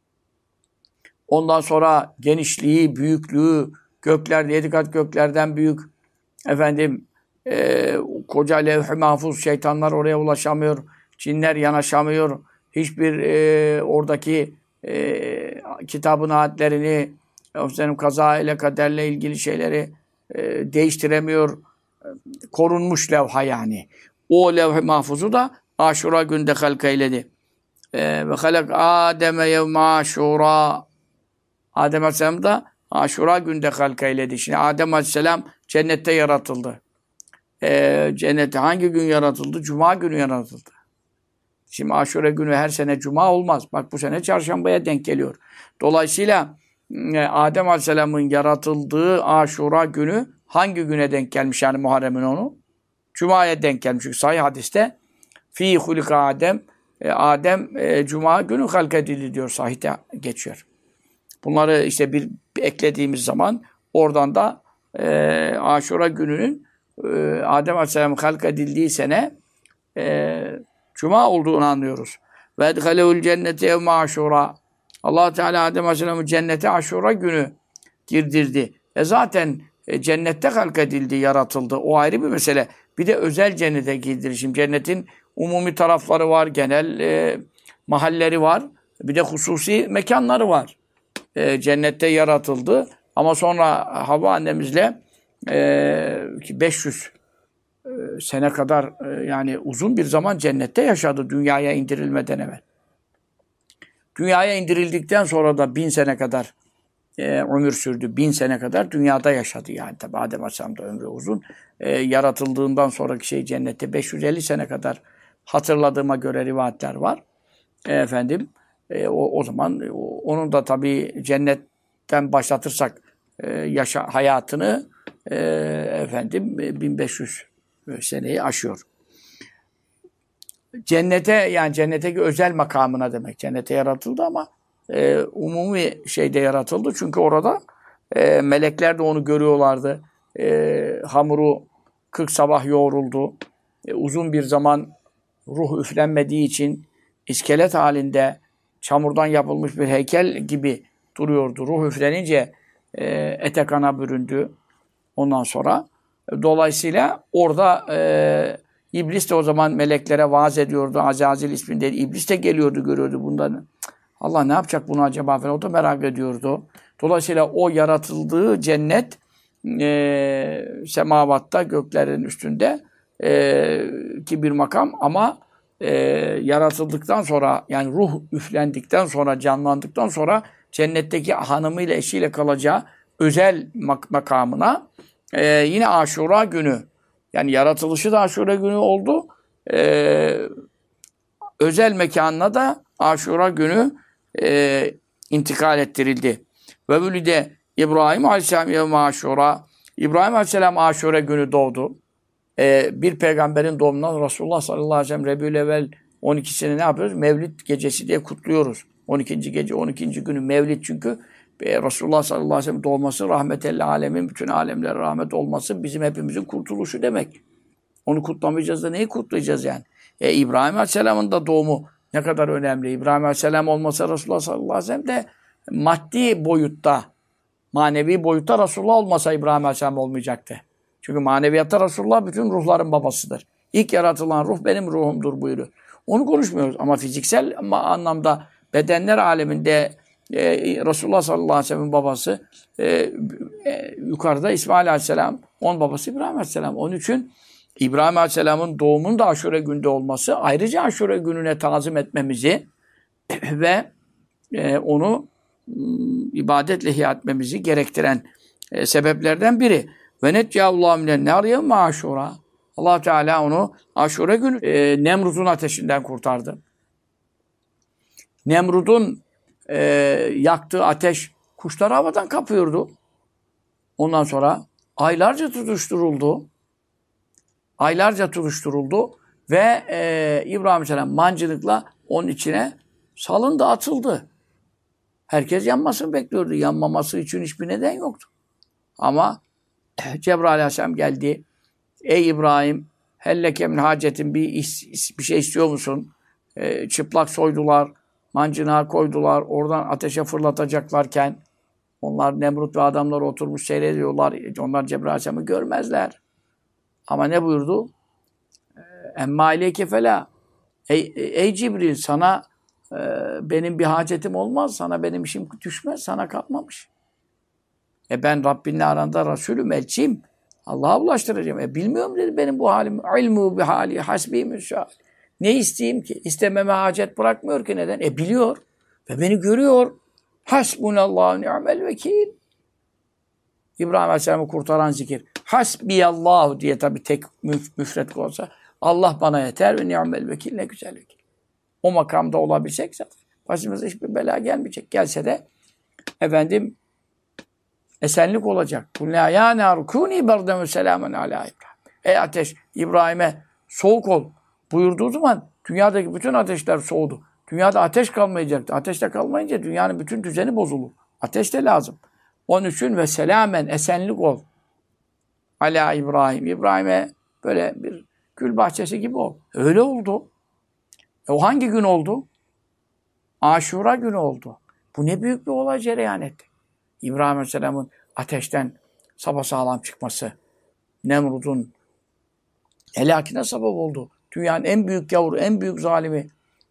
Ondan sonra genişliği, büyüklüğü, gökler, 7 kat göklerden büyük. Koca levh-i mahfuz, şeytanlar oraya ulaşamıyor. Cinler yanaşamıyor. Hiçbir oradaki kitabın ayetlerini, kaza ile kaderle ilgili şeyleri değiştiremiyor. Korunmuş levha yani. O levh-i mahfuzu da Aşura günde halk eyledi. Ve halak Adem'e yevme Aşura. Adem Aleyhisselam da Aşura günde halk eyledi. Şimdi Adem Aleyhisselam cennette yaratıldı. Cennette hangi gün yaratıldı? Cuma günü yaratıldı. Şimdi Aşura günü her sene Cuma olmaz. Bak bu sene çarşambaya denk geliyor. Dolayısıyla Adem Aleyhisselam'ın yaratıldığı Aşura günü hangi güne denk gelmiş yani Muharrem'in onu? Cuma'ya denk gelmiş. Çünkü sahih hadiste Fî hulika Adem Cuma günü halk edildi diyor. Sahihte geçiyor. Bunları işte bir eklediğimiz zaman oradan da Aşura gününün Adem Aleyhisselam'ın halk edildiği sene Cuma olduğunu anlıyoruz. Ve edhalehul cennete yevme Aşura. Allah Teala Adem Aleyhisselam'ı cennete Aşura günü girdirdi. Zaten cennette halk edildi, yaratıldı. O ayrı bir mesele. Bir de özel cennete girdirişim. Cennetin umumi tarafları var, genel mahalleri var. Bir de hususi mekanları var. Cennette yaratıldı. Ama sonra Havva annemizle 500 sene kadar yani uzun bir zaman cennette yaşadı dünyaya indirilmeden evvel. Dünyaya indirildikten sonra da 1000 sene kadar ömür sürdü. 1000 sene kadar dünyada yaşadı yani. Tabi Adem Aleyhisselam da ömrü uzun. Yaratıldığından sonraki cennette 550 sene kadar hatırladığıma göre rivayetler var. O zaman onun da tabi cennetten başlatırsak hayatını 1500 seneyi aşıyor. Yani cennetteki özel makamına demek. Cennete yaratıldı ama umumi şeyde yaratıldı. Çünkü orada melekler de onu görüyorlardı. Hamuru 40 sabah yoğruldu. Uzun bir zaman ruh üflenmediği için iskelet halinde çamurdan yapılmış bir heykel gibi duruyordu. Ruh üflenince ete kana büründü. Ondan sonra dolayısıyla orada İblis de o zaman meleklere vaaz ediyordu. Azazil isminde. İblis de geliyordu, görüyordu bunları. Allah ne yapacak bunu acaba falan. O da merak ediyordu. Dolayısıyla o yaratıldığı cennet semavatta, göklerin üstünde ki bir makam ama yaratıldıktan sonra yani ruh üflendikten sonra, canlandıktan sonra cennetteki hanımıyla, eşiyle kalacağı özel makamına yine Aşura günü, yani yaratılışı da Aşura günü oldu. Özel mekanına da Aşura günü intikal ettirildi. Ve bülide İbrahim Aleyhisselam yevme Aşura. İbrahim Aleyhisselam Aşura günü doğdu. Bir peygamberin doğumundan Resulullah sallallahu aleyhi ve sellem Rebiyülevvel 12'sini ne yapıyoruz? Mevlid gecesi diye kutluyoruz. 12. gece, 12. günü Mevlid çünkü Resulullah sallallahu aleyhi ve sellem doğması, rahmetellil alemin, bütün alemlere rahmet olması bizim hepimizin kurtuluşu demek. Onu kutlamayacağız da neyi kutlayacağız yani? İbrahim Aleyhisselam'ın da doğumu ne kadar önemli. İbrahim Aleyhisselam olmasa Resulullah sallallahu aleyhi ve sellem de maddi boyutta, manevi boyutta Resulullah olmasa İbrahim Aleyhisselam olmayacaktı. Çünkü maneviyatta Resulullah bütün ruhların babasıdır. İlk yaratılan ruh benim ruhumdur buyuruyor. Onu konuşmuyoruz ama fiziksel anlamda bedenler aleminde Resulullah sallallahu aleyhi ve sellem'in babası yukarıda İsmail Aleyhisselam, onun babası İbrahim Aleyhisselam. Onun için İbrahim Aleyhisselam'ın doğumunun da Aşure günde olması, ayrıca Aşure gününe tazim etmemizi ve onu ibadetle ihya etmemizi gerektiren sebeplerden biri. Ve netcâhullâhu minen nâr yevme Aşura. Allah Teala onu Aşure günü Nemrut'un ateşinden kurtardı. Nemrut'un yaktığı ateş kuşları havadan kapıyordu. Ondan sonra aylarca tutuşturuldu. Aylarca tutuşturuldu ve İbrahim Aleyhisselam mancınıkla onun içine salındı, atıldı. Herkes yanmasını bekliyordu. Yanmaması için hiçbir neden yoktu. Ama Cebrail Aleyhisselam geldi. Ey İbrahim, helleke min hacetin, bir şey istiyor musun? Çıplak soydular, mancınığa koydular. Oradan ateşe fırlatacaklarken onlar Nemrut ve adamlar oturmuş seyrediyorlar. Onlar Cebrail Aleyhisselam'ı görmezler. Ama ne buyurdu? Emmâ aleyke felâ. Ey Cibril, sana benim bir hacetim olmaz. Sana benim işim düşmez. Sana kalmamış. Ben Rabbinle aranda Resulüm, elçiyim. Allah'a ulaştıracağım. Bilmiyorum dedi benim bu halim. İlmu bi hali hasbi müsâ. Ne isteyeyim ki? İstememe hacet bırakmıyor ki. Neden? Biliyor. Ve beni görüyor. Hasbunallahu ni'mel vekil. İbrahim Aleyhisselam'ı kurtaran zikir. Hasbiyallahu diye tabii tek müfret olsa. Allah bana yeter ve ni'mel vekil, ne güzel vekil. O makamda olabilsek zaten başımıza hiçbir bela gelmeyecek. Gelse de efendim esenlik olacak. Kullâ yâ nâru kûnî berden ve selâmen alâ İbrahim. Ey ateş, İbrahim'e soğuk ol buyurduğu zaman dünyadaki bütün ateşler soğudu. Dünyada ateş kalmayacaktı. Ateşte kalmayınca dünyanın bütün düzeni bozulur. Ateş de lazım. Onun için ve selâmen, esenlik ol. Alâ İbrahim. İbrahim'e böyle bir gül bahçesi gibi ol. Öyle oldu. O hangi gün oldu? Aşura günü oldu. Bu ne büyük bir olay cereyan etti. İbrahim Aleyhisselam'ın ateşten sapasağlam çıkması, Nemrut'un helakine sebep oldu. Dünyanın en büyük gavuru, en büyük zalimi,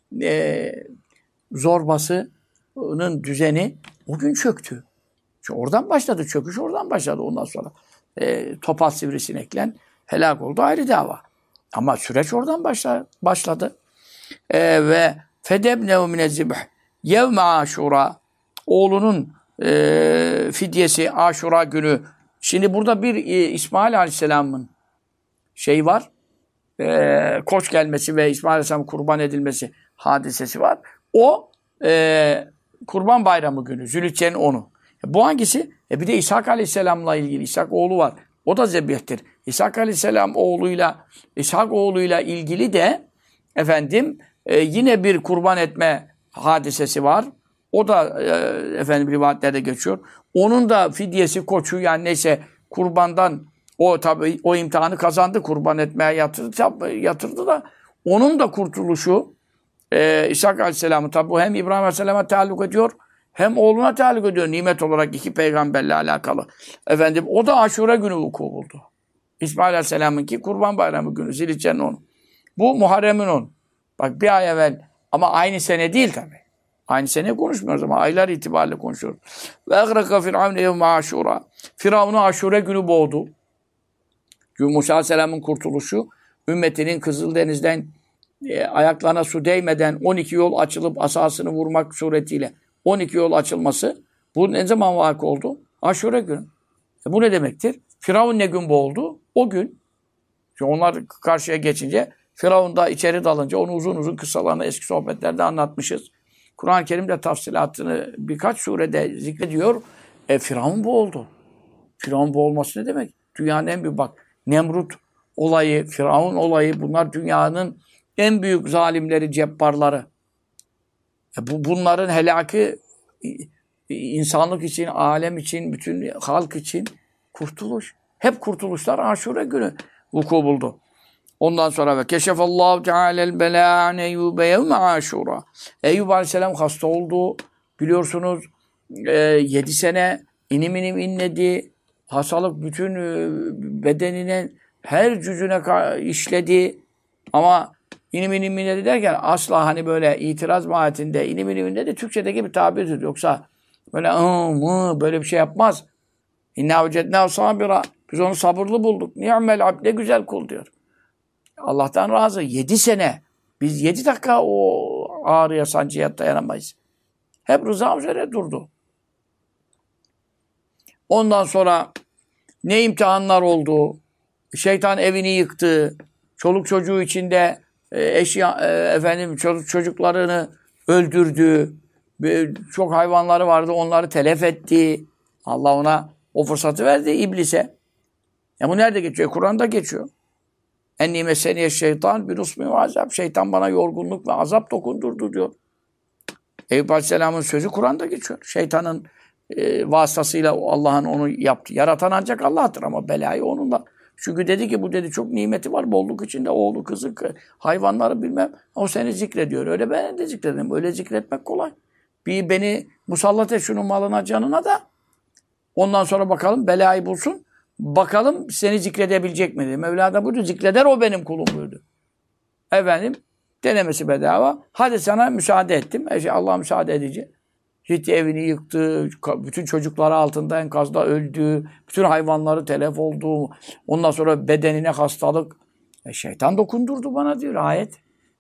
zorbasının düzeni o gün çöktü. Çünkü oradan başladı, çöküş oradan başladı. Ondan sonra topal sivrisineklen helak oldu, ayrı dava. Ama süreç oradan başladı. Ve fedebnehu minezibh yevme Aşura, oğlunun fidyesi Aşura günü. Şimdi burada bir İsmail Aleyhisselam'ın şey var. Koç gelmesi ve İsmail Aleyhisselam'ın kurban edilmesi hadisesi var. O Kurban Bayramı günü. Zülhicce'nin 10'u. Bu hangisi? Bir de İshak Aleyhisselam'la ilgili. İshak oğlu var. O da zebihtir. İshak Aleyhisselam oğluyla, İshak oğluyla ilgili de efendim yine bir kurban etme hadisesi var. O da efendim rivayetlerde geçiyor. Onun da fidyesi, koçu, yani neyse kurbandan o tabii o imtihanı kazandı. Kurban etmeye yatırdı da onun da kurtuluşu İshak Aleyhisselam'ı, tabii bu hem İbrahim Aleyhisselam'a taalluk ediyor hem oğluna taalluk ediyor. Nimet olarak iki peygamberle alakalı. Efendim o da Aşure günü vuku buldu. İsmail Aleyhisselam'ınki Kurban Bayramı günü. Zilhicce'nin 10'u. Bu Muharrem'in 10. Bak bir ay evvel ama aynı sene değil tabii. Aynı sene konuşmuyoruz ama aylar itibariyle konuşuyoruz. Ve egreka Firavun yevme Aşura. Firavun'u Aşure günü boğdu. Musa Aleyhisselam'ın kurtuluşu, ümmetinin Kızıldeniz'den ayaklarına su değmeden 12 yol açılıp asasını vurmak suretiyle 12 yol açılması, bu ne zaman vakı oldu? Aşure günü. Bu ne demektir? Firavun ne gün boğuldu? O gün. Çünkü onlar karşıya geçince, Firavun da içeri dalınca, onu uzun uzun kıssalarını eski sohbetlerde anlatmışız. Kur'an-ı Kerim'de tafsilatını birkaç surede zikrediyor. Firavun boğuldu. Firavun boğulması ne demek? Dünyanın en büyük, bak, Nemrut olayı, Firavun olayı, bunlar dünyanın en büyük zalimleri, cebbarları. Bunların helakı insanlık için, alem için, bütün halk için kurtuluş. Hep kurtuluşlar Aşure günü vuku buldu. Ondan sonra ve keşefallahu teala'l belâ'an Eyyûbe yevme Aşura. Eyyub Aleyhisselam hasta oldu. Biliyorsunuz 7 sene inim inim inledi. Hastalık bütün bedenine, her cüzüne işledi. Ama inim inim inledi derken asla hani böyle itiraz mahiyetinde inim inim inledi Türkçedeki bir tabirdir. Yoksa böyle böyle bir şey yapmaz. İnna vecednâhu sabira. Biz onu sabırlı bulduk. Ni'mel abd, ne güzel kul diyor. Allah'tan razı. 7 sene. Biz 7 dakika o ağrıya, sancıya dayanamayız. Hep rıza üzere durdu. Ondan sonra ne imtihanlar oldu. Şeytan evini yıktı. Çoluk çocuğu içinde çocuklarını öldürdü. Çok hayvanları vardı. Onları telef etti. Allah ona o fırsatı verdi iblise. Bu nerede geçiyor? Kur'an'da geçiyor. Enni meseniye şeytan bir usmi ve azap. Şeytan bana yorgunluk ve azap dokundurdu diyor. Eyüp Aleyhisselam'ın sözü Kur'an'da geçiyor. Şeytanın vasıtasıyla Allah'ın onu yaptı. Yaratan ancak Allah'tır ama belayı onunla. Çünkü dedi ki bu dedi çok nimeti var. Bolluk içinde oğlu, kızı, hayvanları bilmem. O seni zikrediyor. Öyle ben de zikredelim. Öyle zikretmek kolay. Bir beni musallat et şunun malına, canına da. Ondan sonra bakalım belayı bulsun. Bakalım seni zikredebilecek mi dedi. Mevla da buyurdu. Zikreder o benim kulum buyurdu. Efendim denemesi bedava. Hadi sana müsaade ettim. Allah müsaade edecek. Gitti evini yıktı. Bütün çocukları altında enkazda öldü. Bütün hayvanları telef oldu. Ondan sonra bedenine hastalık. Şeytan dokundurdu bana diyor ayet.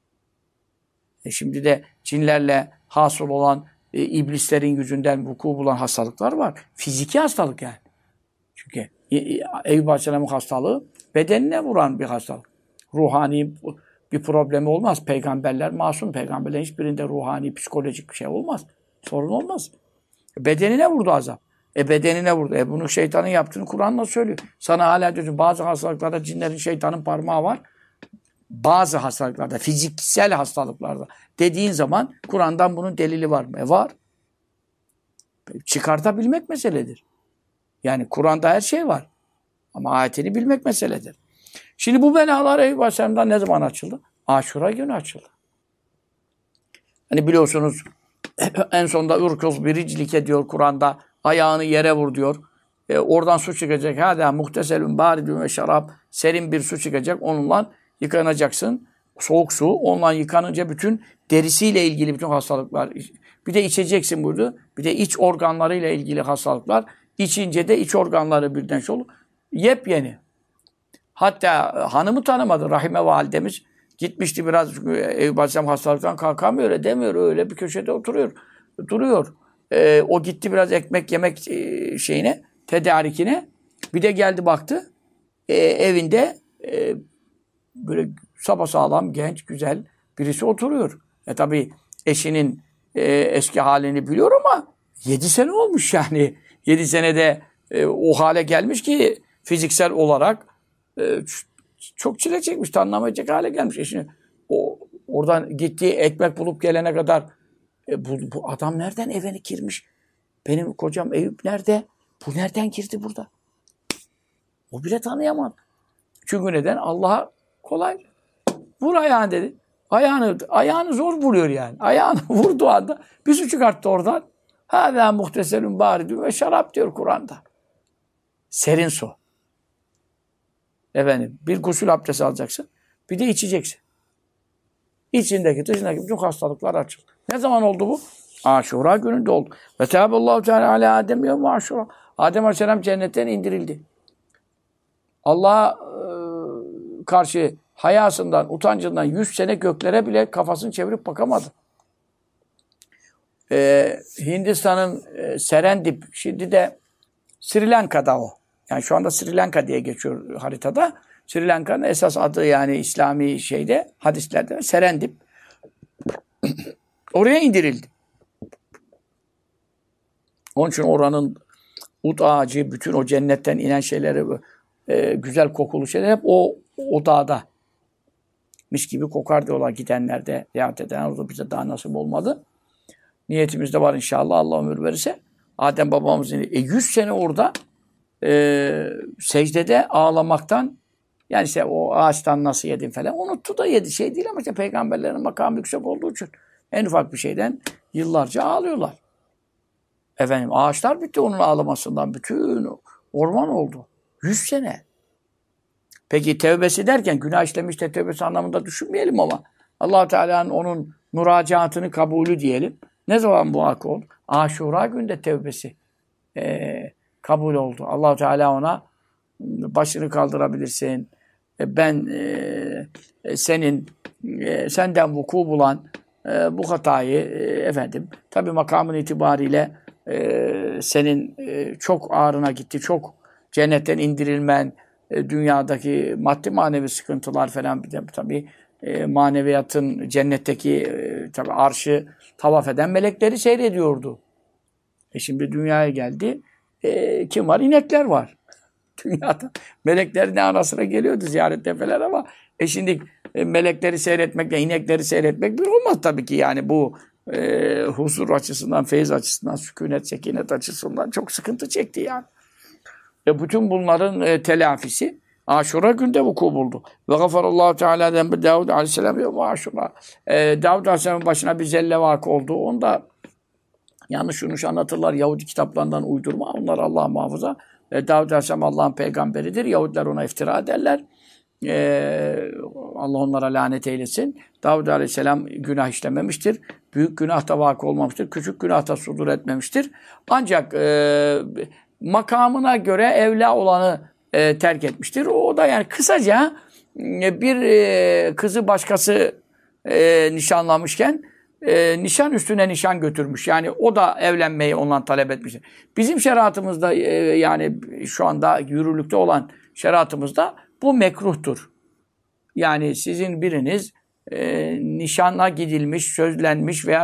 Şimdi de cinlerle hasıl olan iblislerin yüzünden vuku bulan hastalıklar var. Fiziki hastalık yani. Çünkü Eyüp Aleyhisselam'ın hastalığı bedenine vuran bir hastalık. Ruhani bir problemi olmaz. Peygamberler masum. Peygamberlerin hiçbirinde ruhani, psikolojik bir şey olmaz. Sorun olmaz. Bedenine vurdu azap. Bedenine vurdu. Bunu şeytanın yaptığını Kur'an'la söylüyor. Sana hala diyorsun bazı hastalıklarda cinlerin, şeytanın parmağı var. Bazı hastalıklarda, fiziksel hastalıklarda dediğin zaman Kur'an'dan bunun delili var mı? Var. Çıkartabilmek meseledir. Yani Kur'an'da her şey var. Ama ayetini bilmek meseledir. Şimdi bu belalar Eyüp Aleyhisselam'dan ne zaman açıldı? Aşura günü açıldı. Hani biliyorsunuz en sonunda ürkuz biricilike diyor Kur'an'da. Ayağını yere vur diyor. Oradan su çıkacak. Hâdâ muhteselün bâridün ve şarab. Serin bir su çıkacak. Onunla yıkanacaksın. Soğuk su. Onunla yıkanınca bütün derisiyle ilgili bütün hastalıklar. Bir de içeceksin burada. Bir de iç organlarıyla ilgili hastalıklar. İçince de iç organları birden şey olur. Yepyeni. Hatta hanımı tanımadı. Rahime validemiz gitmişti biraz. Eyüp Aleyhisselam hastalıktan kalkamıyor. Öyle demiyor. Öyle bir köşede oturuyor. Duruyor. O gitti biraz ekmek yemek şeyine, tedarikine. Bir de geldi baktı. Evinde böyle sapasağlam, genç, güzel birisi oturuyor. Tabii eşinin eski halini biliyor ama 7 sene olmuş yani. 7 senede o hale gelmiş ki fiziksel olarak çok çile çekmiş, tanınamayacak hale gelmiş eşini. Oradan gittiği ekmek bulup gelene kadar bu adam nereden eve girmiş? Benim kocam Eyüp nerede? Bu nereden girdi burada? O bile tanıyamadı. Çünkü neden? Allah'a kolay. Vur ayağını dedi. Ayağını zor vuruyor yani. Ayağını vurduğu anda bir su çıkarttı oradan. Hâzâ muhteselün bâridün ve şarap diyor Kur'an'da. Serin su. Efendim bir gusül abdesti alacaksın. Bir de içeceksin. İçindeki, dışındaki bütün hastalıklar açıldı. Ne zaman oldu bu? Aşura gününde oldu. Ve Teâballâhu Teâlâ alâ Adem yevme Aşura. Adem Aleyhisselam cennetten indirildi. Allah'a karşı hayasından, utancından 100 sene göklere bile kafasını çevirip bakamadı. Hindistan'ın Serendip, şimdi de Sri Lanka'da o. Yani şu anda Sri Lanka diye geçiyor haritada. Sri Lanka'nın esas adı yani İslami şeyde, hadislerde Serendip. Oraya indirildi. Onun için oranın ut ağacı, bütün o cennetten inen şeyleri, güzel kokulu şeyler hep o dağda. Mis gibi kokar diyorlar gidenlerde, ziyaret eden. Orada bize daha nasip olmadı. Niyetimiz de var inşallah, Allah ömür verirse. Adem babamızın 100 sene orada secdede ağlamaktan, yani işte o ağaçtan nasıl yedim falan unuttu da yedi, şey değil ama işte peygamberlerin makamı yüksek olduğu için en ufak bir şeyden yıllarca ağlıyorlar. Efendim ağaçlar bitti onun ağlamasından, bütün orman oldu. 100 sene. Peki tevbesi derken günah işlemiş de tevbesi anlamında düşünmeyelim ama Allah-u Teala'nın onun müracaatını kabulü diyelim. Ne zaman bu hak oldu? Aşura günde tevbesi kabul oldu. Allah-u Teala ona başını kaldırabilirsin. Ben senden vuku bulan bu hatayı efendim tabii makamın itibariyle senin çok ağrına gitti. Çok cennetten indirilmen, dünyadaki maddi manevi sıkıntılar falan bir de tabii maneviyatın cennetteki tabii arşı tavaf eden melekleri seyrediyordu. Şimdi dünyaya geldi. Kim var? İnekler var. Dünyada melekler ne arasına geliyordu ziyarette falan ama şimdi melekleri seyretmekle inekleri seyretmek bir olmaz tabii ki. Yani bu huzur açısından, feyiz açısından, sükunet, sekinet açısından çok sıkıntı çekti yani. Bütün bunların telafisi Aşura günde vuku buldu. Ve gafarallahu Teala dembe Davud Aleyhisselam ve Aşura. Davud Aleyhisselam'ın başına bir zelle vakı oldu. Onda yanlış anlatırlar. Yahudi kitaplarından uydurma. Onlar Allah muhafaza. Davud Aleyhisselam Allah'ın peygamberidir. Yahudiler ona iftira ederler. Allah onlara lanet eylesin. Davud Aleyhisselam günah işlememiştir. Büyük günah da vakı olmamıştır. Küçük günah da sudur etmemiştir. Ancak makamına göre evla olanı terk etmiştir. O da yani kısaca bir kızı başkası nişanlamışken nişan üstüne nişan götürmüş. Yani o da evlenmeyi ondan talep etmiştir. Bizim şeriatımızda yani şu anda yürürlükte olan şeriatımızda bu mekruhtur. Yani sizin biriniz nişana gidilmiş, sözlenmiş veya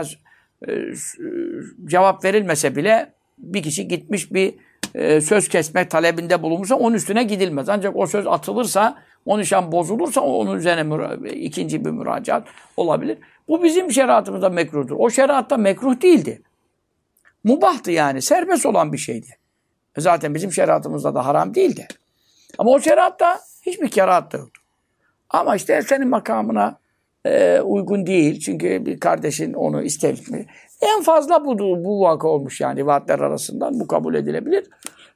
cevap verilmese bile bir kişi gitmiş bir söz kesmek talebinde bulunursa onun üstüne gidilmez. Ancak o söz atılırsa, o nişan bozulursa onun üzerine ikinci bir müracaat olabilir. Bu bizim şeriatımızda mekruhtur. O şeriatta mekruh değildi. Mubahtı yani. Serbest olan bir şeydi. Zaten bizim şeriatımızda da haram değildi. Ama o şeriatta hiçbir kerahat da yoktu. Ama işte senin makamına uygun değil. Çünkü bir kardeşin onu istemiş. En fazla bu vaka olmuş yani rivayetler arasından. Bu kabul edilebilir.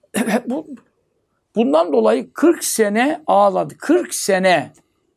Bundan dolayı 40 sene ağladı. 40 sene.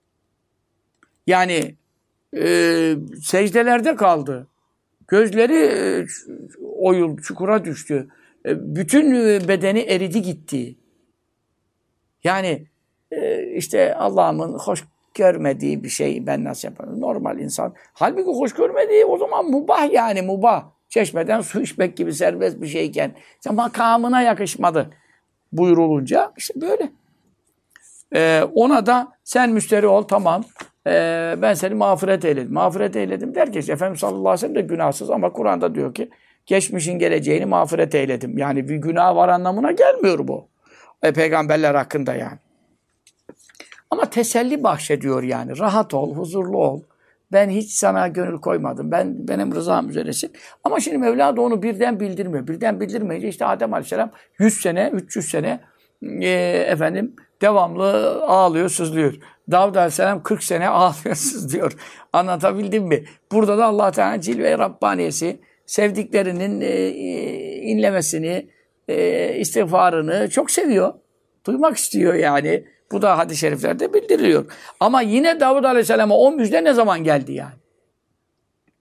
Yani secdelerde kaldı. Gözleri çukura düştü. Bütün bedeni eridi gitti. Yani işte Allah'ımın hoş görmediği bir şey ben nasıl yaparım? Normal insan. Halbuki hoş görmediği o zaman mubah yani mubah. Çeşmeden su içmek gibi serbest bir şeyken işte makamına yakışmadı buyurulunca işte böyle. Ona da sen müşteri ol tamam. Ben seni mağfiret eyledim. Mağfiret eyledim derken Efendimiz sallallahu aleyhi ve sellem de günahsız ama Kur'an'da diyor ki geçmişin geleceğini mağfiret eyledim. Yani bir günah var anlamına gelmiyor bu. Peygamberler hakkında yani. Ama teselli bahşediyor yani. Rahat ol, huzurlu ol. Ben hiç sana gönül koymadım. Benim rızam üzeresin. Ama şimdi Mevla da onu birden bildirmiyor. Birden bildirmeyince işte Adem Aleyhisselam 100 sene, 300 sene devamlı ağlıyor, sızlıyor. Davud Aleyhisselam 40 sene ağlıyor, sızlıyor. Anlatabildim mi? Burada da Allah Teala cilve-i Rabbaniyesi sevdiklerinin inlemesini, istiğfarını çok seviyor. Duymak istiyor yani. Bu da hadis-i şeriflerde bildiriliyor. Ama yine Davud Aleyhisselam'a o müjde ne zaman geldi yani?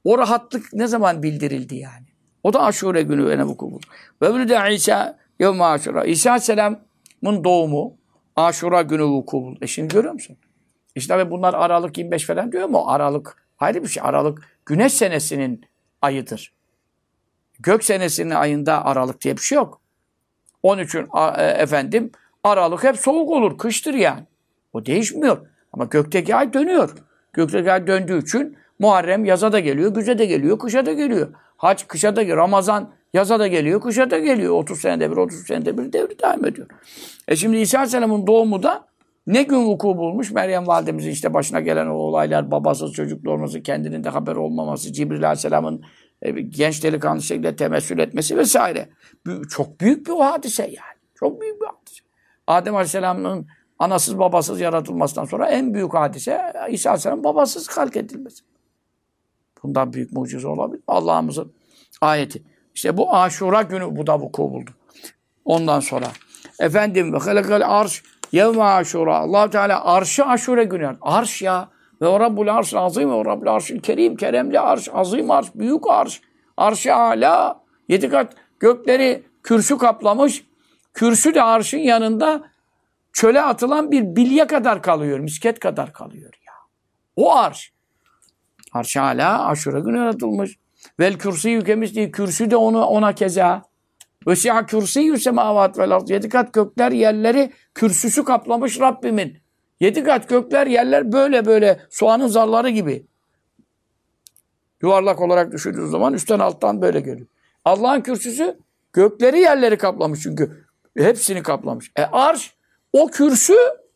O rahatlık ne zaman bildirildi yani? O da Aşure günü öne vuku buldu. Ve vülüde İsa yevme Aşura. İsa Aleyhisselam'ın doğumu Aşura günü vuku buldu. Şimdi görüyor musun? İşte tabii bunlar Aralık 25 falan diyor mu? Aralık ayrı bir şey. Aralık Güneş senesinin ayıdır. Gök senesinin ayında Aralık diye bir şey yok. Onun için efendim Aralık hep soğuk olur. Kıştır yani. O değişmiyor. Ama gökteki ay dönüyor. Gökteki ay döndüğü için Muharrem yaza da geliyor, güze de geliyor, kışa da geliyor. Hac kışa da geliyor. Ramazan yaza da geliyor, kışa da geliyor. 30 senede bir, 30 senede bir devri devam ediyor. Şimdi İsa Aleyhisselam'ın doğumu da ne gün vuku bulmuş? Meryem validemizin işte başına gelen o olaylar, babasız çocuk doğurması, kendinin de haber olmaması, Cibril Aleyhisselam'ın genç delikanlı şekilde temessül etmesi vesaire. Çok büyük bir o hadise yani. Çok büyük bir hadise. Adem Aleyhisselam'ın anasız babasız yaratılmasından sonra en büyük hadise İsa Aleyhisselam'ın babasız halk edilmesi. Bundan büyük mucize olabilir mi? Allah'ımızın ayeti. İşte bu Aşura günü bu da vuku buldu. Ondan sonra efendim ve halakal arş yevme Aşura. Allah Teala arşı Aşure günü. Arş ya. Ve o Rabbul arş azim ve o Rabbul arşil kerim. Keremli arş, azim arş, büyük arş. Arş-ı ala. 7 kat gökleri kürsü kaplamış. Kürsü de arşın yanında çöle atılan bir bilye kadar kalıyor. Misket kadar kalıyor ya. O arş. Arş-ı ala Aşure günü yaratılmış. Vel kürsü kemisliği. Kürsü de ona keza. Vesi'a kürsüyü semavat vel ard. 7 kat gökler yerleri kürsüsü kaplamış Rabbimin. 7 kat gökler yerler böyle soğanın zarları gibi. Yuvarlak olarak düşündüğünüz zaman üstten alttan böyle geliyor. Allah'ın kürsüsü gökleri yerleri kaplamış çünkü. Hepsini kaplamış. Arş o kürsü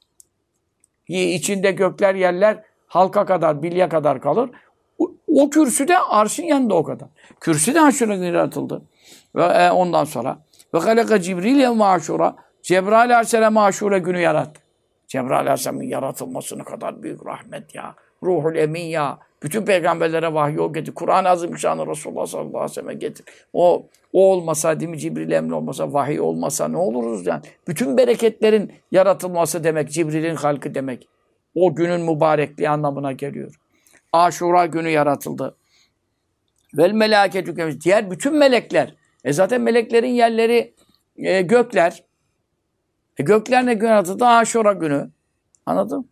içinde gökler yerler halka kadar bilye kadar kalır. O kürsü de arşın yanında o kadar. Kürsü de Aşure günü yaratıldı. Ve ondan sonra ve halaka Cibril yevme Aşura. Cebrail Aleyhisselam Aşure günü yarattı. Cebrail Aleyhisselam'ın yaratılması ne kadar büyük rahmet ya. Ruhul emin ya. Bütün peygamberlere vahiy o getir. Kur'an-ı Azimüşşan'ı Resulullah sallallahu aleyhi ve selleme getir. O olmasa değil mi Cibril emri olmasa, vahiy olmasa ne oluruz yani. Bütün bereketlerin yaratılması demek, Cibril'in halkı demek. O günün mübarekliği anlamına geliyor. Aşura günü yaratıldı. Vel melâketü diğer bütün melekler. Zaten meleklerin yerleri gökler. Gökler ne gün yaratıldı? Aşura günü. Anladın?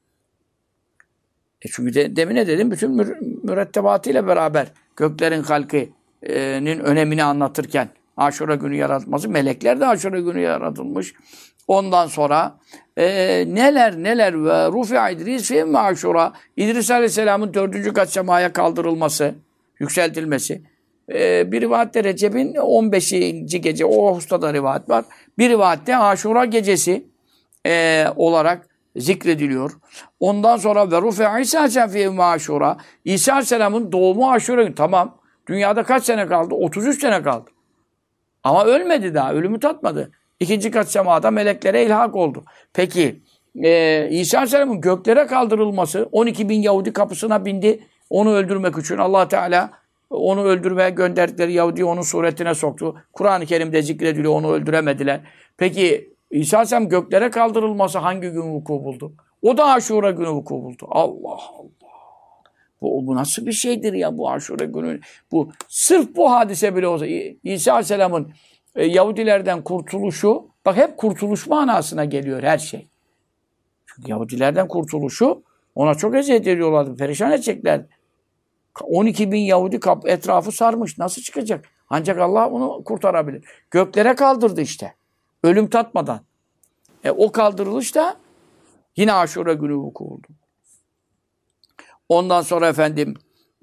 Çünkü demin ne dedim? Bütün mürettebatıyla beraber göklerin halkının önemini anlatırken Aşura günü yaratılması. Melekler de Aşura günü yaratılmış. Ondan sonra neler ve Rufi İdris ve Aşura. İdris Aleyhisselam'ın 4. kat semaya kaldırılması, yükseltilmesi. Bir rivayette Recep'in 15. gece, o hustada rivayet var. Bir rivayette Aşura gecesi olarak zikrediliyor. Ondan sonra ve Rufi İsa Aleyhisselam Aşura. İsa Aleyhisselam'ın doğumu Aşura günü. Tamam. Dünyada kaç sene kaldı? 33 sene kaldı. Ama ölmedi daha. Ölümü tatmadı. 2. kat semada meleklere ilhak oldu. Peki İsa Aleyhisselam'ın göklere kaldırılması 12 bin Yahudi kapısına bindi. Onu öldürmek için Allah Teala onu öldürmeye gönderdikleri Yahudi onun suretine soktu. Kur'an-ı Kerim'de zikrediliyor. Onu öldüremediler. Peki İsa Aleyhisselam göklere kaldırılması hangi gün vuku buldu? O da Aşura günü vuku buldu. Allah Allah. Bu nasıl bir şeydir ya bu Aşura günü? Bu sırf bu hadise bile olsa İsa Aleyhisselam'ın Yahudilerden kurtuluşu, bak hep kurtuluş manasına geliyor her şey. Çünkü Yahudilerden kurtuluşu ona çok eziyet ediyorlardı, perişan edecekler. 12 bin Yahudi etrafı sarmış. Nasıl çıkacak? Ancak Allah onu kurtarabilir. Göklere kaldırdı işte. Ölüm tatmadan. O kaldırılış da yine Aşura günü vuku oldu. Ondan sonra efendim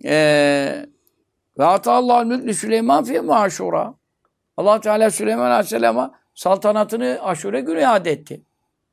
ve atallahul mülk Süleyman fi Aşura. Allah Teala Süleyman Aleyhisselam'a saltanatını Aşure günü iade etti.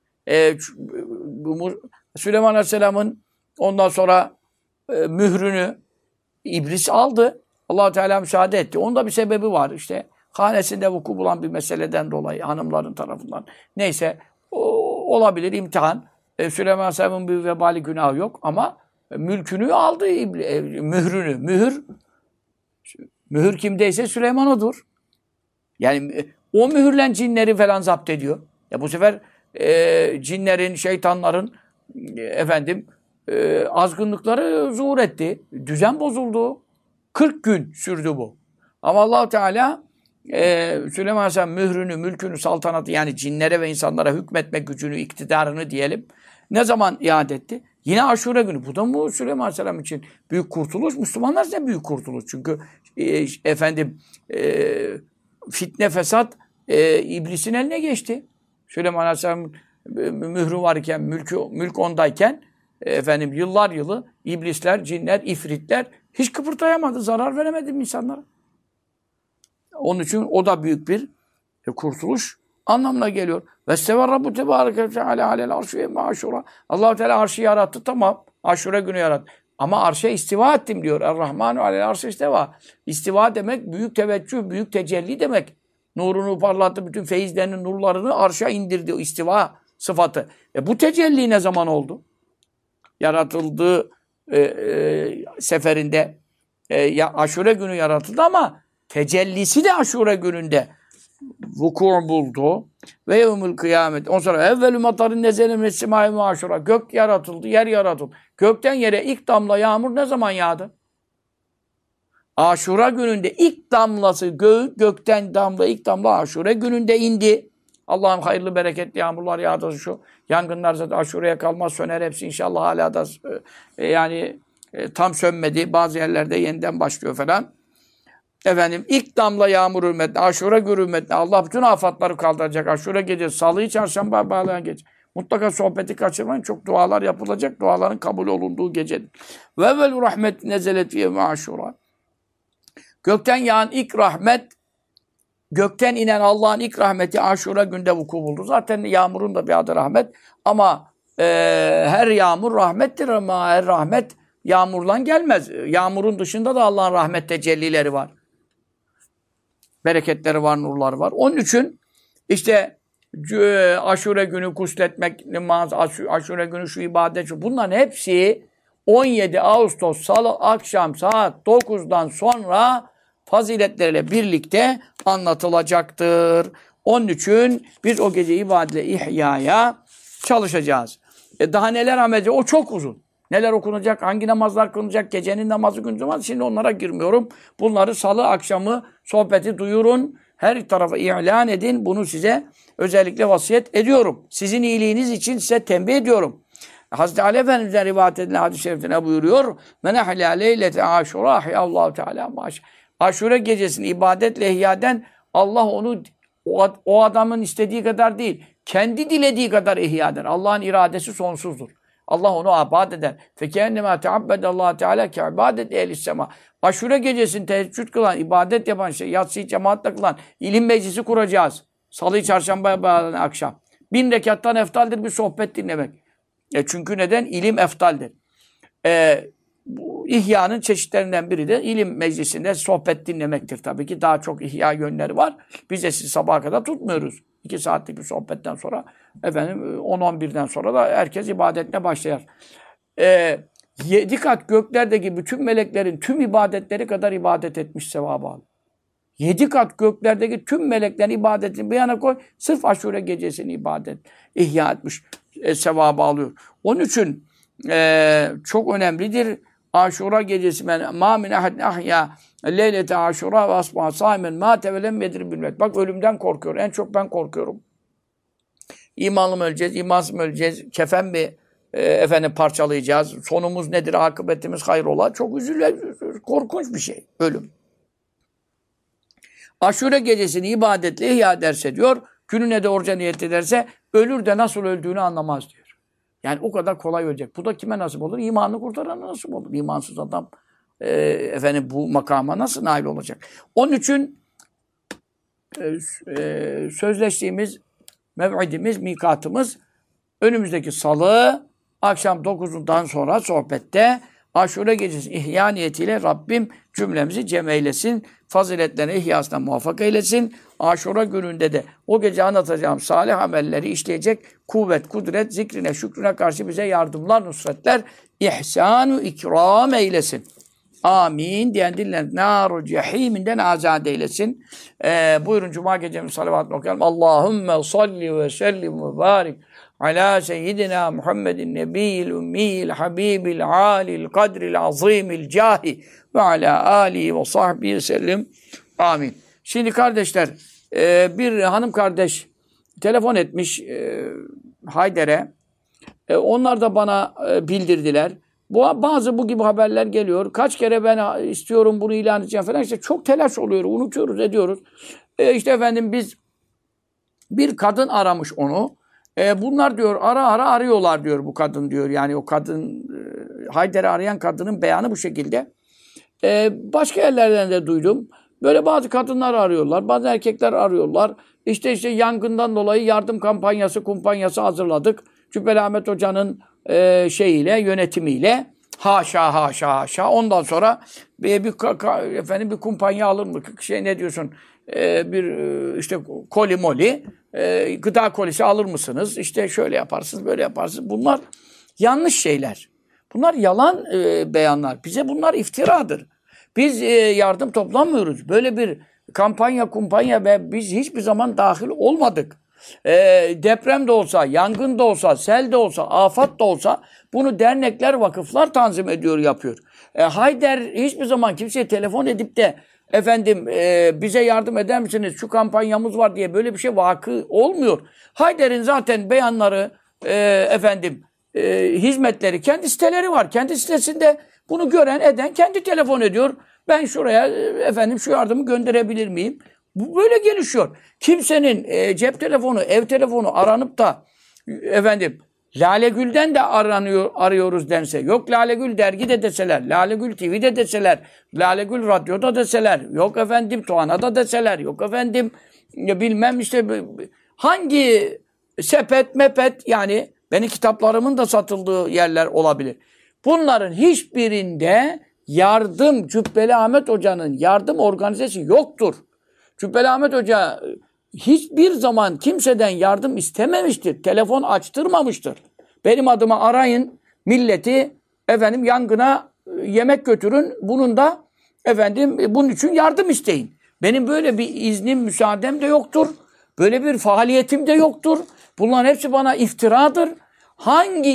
Süleyman Aleyhisselam'ın ondan sonra mührünü İblis aldı. Allah Teala müsaade etti. Onun da bir sebebi var işte. Hanesinde vuku bulan bir meseleden dolayı hanımların tarafından. Neyse olabilir imtihan. Süleyman Aleyhisselam'ın bir vebali günahı yok ama mülkünü aldı mührünü. Mühür kimdeyse Süleyman odur. Yani o mühürlen cinleri falan zapt ediyor. Ya bu sefer cinlerin, şeytanların azgınlıkları zuhur etti. Düzen bozuldu. 40 gün sürdü bu. Ama Allah Teala Süleyman Aleyhisselam mührünü, mülkünü, saltanatı yani cinlere ve insanlara hükmetme gücünü, iktidarını diyelim. Ne zaman iade etti? Yine Aşure günü. Bu da mı Süleyman Aleyhisselam için büyük kurtuluş? Müslümanlar için büyük kurtuluş. Çünkü fitne, fesat iblisin eline geçti. Süleyman Aleyhisselam'ın mührü varken, mülk ondayken yıllar yılı iblisler, cinler, ifritler hiç kıpırtayamadı, zarar veremedi insanlara. Onun için o da büyük bir kurtuluş anlamına geliyor. Vesteva Rabbu Tebareke ve Teala alel arşi ve Aşura. Allah Teala arşı yarattı, tamam. Aşure günü yarattı. Ama arşa istiva ettim diyor. Er-Rahmanu alel arşi istiva. İstiva demek büyük teveccüh, büyük tecelli demek. Nurunu parlattı, bütün feyizlerinin nurlarını arşa indirdi. O istiva sıfatı. Bu tecelli ne zaman oldu? Yaratıldığı seferinde Aşure günü yaratıldı ama tecellisi de Aşure gününde vuku buldu. Ve yevmül kıyamet. Ondan sonra evvelü matarın nezelem essimâi ve Aşura. Gök yaratıldı, yer yaratıldı. Gökten yere ilk damla yağmur ne zaman yağdı? Aşura gününde ilk damlası gökten damla ilk damla Aşure gününde indi. Allah'ın hayırlı bereketli yağmurlar yağdı şu. Yangınlar zaten Aşure'ye kalmaz, söner hepsi inşallah, hala da tam sönmedi. Bazı yerlerde yeniden başlıyor falan. İlk damla yağmur hürmetine, Aşure günü hürmetine Allah bütün afatları kaldıracak. Aşure gecesi, salıyı çarşamba bağlayan gece. Mutlaka sohbeti kaçırmayın. Çok dualar yapılacak. Duaların kabul olunduğu gecedir. Ve evvelü rahmet nezelet fiye Aşura. Gökten yağan ilk rahmet, gökten inen Allah'ın ilk rahmeti Aşura günde vuku buldu. Zaten yağmurun da bir adı rahmet. Ama her yağmur rahmettir ama her rahmet yağmurla gelmez. Yağmurun dışında da Allah'ın rahmet tecellileri var. Bereketleri var, nurları var. Onun için işte Aşure günü gusletmek, namaz, Aşure günü şu ibadet, bunların hepsi 17 Ağustos Salı akşam saat 9'dan sonra faziletleriyle birlikte anlatılacaktır. Onun için biz o gece ibadetle ihyaya çalışacağız. Daha neler amedecek? O çok uzun. Neler okunacak, hangi namazlar kılınacak, gecenin namazı, gündüz namazı, şimdi onlara girmiyorum. Bunları salı akşamı sohbeti duyurun, her tarafa ilan edin. Bunu size özellikle vasiyet ediyorum. Sizin iyiliğiniz için size tembih ediyorum. Hazreti Ali Efendimiz'den rivayet edilen hadis-i şerifte ne buyuruyor? Men ahla leylete aşura Allahu Teala maş. Aşure gecesini ibadetle ihyaden Allah onu o adamın istediği kadar değil, kendi dilediği kadar ihya eder. Allah'ın iradesi sonsuzdur. Allah onu abad eder. Fekennema teabbedallahu Teala ki ibadet ehlis sema. Aşure gecesini teheccüd kılan, ibadet yapan yatsıyı cemaatle kılan ilim meclisi kuracağız. Salı, çarşamba, akşam. 1000 rekattan eftaldir bir sohbet dinlemek. Çünkü neden? İlim eftaldir. Bu ihyanın çeşitlerinden biri de ilim meclisinde sohbet dinlemektir. Tabii ki daha çok ihya yönleri var. Biz de sizi sabaha kadar tutmuyoruz. 2 saatlik bir sohbetten sonra 10-11'den sonra da herkes ibadetine başlar. 7 kat göklerdeki bütün meleklerin tüm ibadetleri kadar ibadet etmiş sevabı alır. 7 kat göklerdeki tüm meleklerin ibadetini bir yana koy. Sırf Aşure gecesini ibadet, ihya etmiş sevabı alıyor. Onun için çok önemlidir. Aşura gecesi ma min ahadin ahya leylete aşura ve asbaha saimen ma tevelem yedir bilmet. Bak ölümden korkuyor. En çok ben korkuyorum. İmanlı mı öleceğiz, imansız mı öleceğiz? Kefen mi parçalayacağız? Sonumuz nedir? Akıbetimiz hayrola? Çok üzülüyor. Korkunç bir şey. Ölüm. Aşure gecesini ibadetle ihya ederse diyor, gününe de oruca niyet ederse ölür de nasıl öldüğünü anlamaz diyor. Yani o kadar kolay ölecek. Bu da kime nasip olur? İmanını kurtarana nasip olur. İmansız adam bu makama nasıl nail olacak? Onun için sözleştiğimiz mev'idimiz, mikatımız önümüzdeki salı akşam 9'undan sonra sohbette Aşure gecesi ihya niyetiyle Rabbim cümlemizi cem eylesin. Faziletlerine, ihyasına muvaffak eylesin. Aşure gününde de o gece anlatacağım salih amelleri işleyecek kuvvet, kudret, zikrine, şükrüne karşı bize yardımlar, nusretler, ihsan-ı ikram eylesin. Amin diyen diller nar-ı cehiminden azad eylesin. Buyurun Cuma gecemiz salavatını okuyalım. Allahümme salli ve sellim ve barik ala seyyidina Muhammedin nebiyil ümmiyil habibil alil kadril azimil cahi ve ala alihi ve sahbihi sellem. Amin. Şimdi kardeşler, bir hanım kardeş telefon etmiş Hayder'e. Onlar da bana bildirdiler. Bazı bu gibi haberler geliyor. Kaç kere ben istiyorum bunu ilan edeceğim falan. İşte çok telaş oluyor. Unutuyoruz, ediyoruz. İşte efendim biz bir kadın aramış onu. Bunlar diyor ara ara arıyorlar diyor bu kadın diyor. Yani o kadın Hayder'i arayan kadının beyanı bu şekilde. Başka yerlerden de duydum. Böyle bazı kadınlar arıyorlar. Bazı erkekler arıyorlar. İşte yangından dolayı yardım kumpanyası hazırladık. Cübbeli Ahmet Hoca'nın yönetimiyle haşa. Ondan sonra bir kumpanya alır mı? Ne diyorsun? İşte koli moli gıda kolisi alır mısınız? İşte şöyle yaparsınız, böyle yaparsınız. Bunlar yanlış şeyler. Bunlar yalan beyanlar. Bize bunlar iftiradır. Biz yardım toplamıyoruz. Böyle bir kumpanya ve biz hiçbir zaman dahil olmadık. Deprem de olsa, yangın da olsa, sel de olsa, afat da olsa bunu dernekler, vakıflar tanzim ediyor, yapıyor. Hayder hiçbir zaman kimseye telefon edip de efendim bize yardım eder misiniz? Şu kampanyamız var diye böyle bir şey vakı olmuyor. Hayder'in zaten beyanları hizmetleri, kendi siteleri var. Kendi sitesinde bunu gören eden kendi telefon ediyor. Ben şuraya şu yardımı gönderebilir miyim? Bu böyle gelişiyor. Kimsenin cep telefonu, ev telefonu aranıp da Lale Gül'den de arıyoruz dense, yok Lale Gül dergide deseler, Lale Gül TV'de deseler, Lale Gül radyoda deseler, yok Tuana'da deseler, yok bilmem hangi sepet yani benim kitaplarımın da satıldığı yerler olabilir. Bunların hiçbirinde Cübbeli Ahmet Hoca'nın yardım organizesi yoktur. Cübbeli Ahmet Hoca hiçbir zaman kimseden yardım istememiştir. Telefon açtırmamıştır. Benim adıma arayın milleti, yangına yemek götürün. Bunun için yardım isteyin. Benim böyle bir iznim, müsaadem de yoktur. Böyle bir faaliyetim de yoktur. Bunların hepsi bana iftiradır. Hangi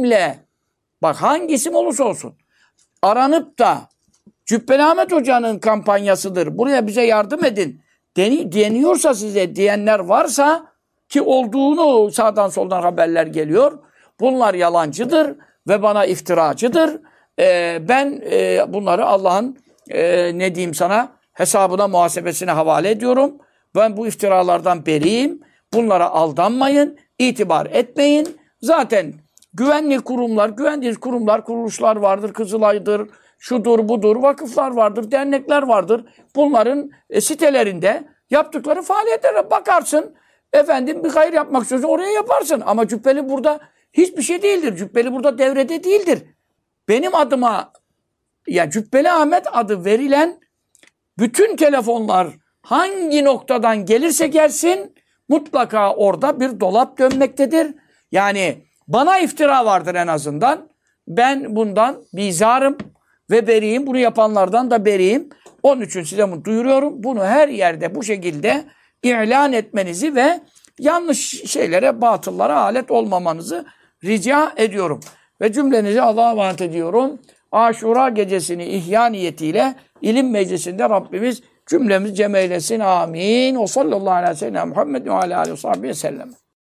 isim olursa olsun aranıp da Cübbeli Ahmet Hoca'nın kampanyasıdır, buraya bize yardım edin deniyorsa, size diyenler varsa, ki olduğunu sağdan soldan haberler geliyor, bunlar yalancıdır ve bana iftiracıdır. Ben bunları Allah'ın hesabına, muhasebesine havale ediyorum. Ben bu iftiralardan beriyim. Bunlara aldanmayın, itibar etmeyin. Zaten güvendiğiniz kurumlar, kuruluşlar vardır, Kızılay'dır, şudur budur, vakıflar vardır, dernekler vardır. Bunların sitelerinde yaptıkları faaliyetlere bakarsın. Bir hayır yapmak istiyorsan oraya yaparsın. Ama Cübbeli burada hiçbir şey değildir. Cübbeli burada devrede değildir. Benim adıma Cübbeli Ahmet adı verilen bütün telefonlar hangi noktadan gelirse gelsin mutlaka orada bir dolap dönmektedir. Yani bana iftira vardır en azından. Ben bundan bizarım ve beriyim. Bunu yapanlardan da beriyim. Onun için size bunu duyuruyorum. Bunu her yerde bu şekilde ilan etmenizi ve yanlış şeylere, batıllara alet olmamanızı rica ediyorum. Ve cümlenizi Allah'a emanet ediyorum. Aşura gecesini ihya niyetiyle ilim meclisinde Rabbimiz cümlemizi cem eylesin. Amin. O sallallahu aleyhi ve sellem Muhammed ve aleyhi ve sellem.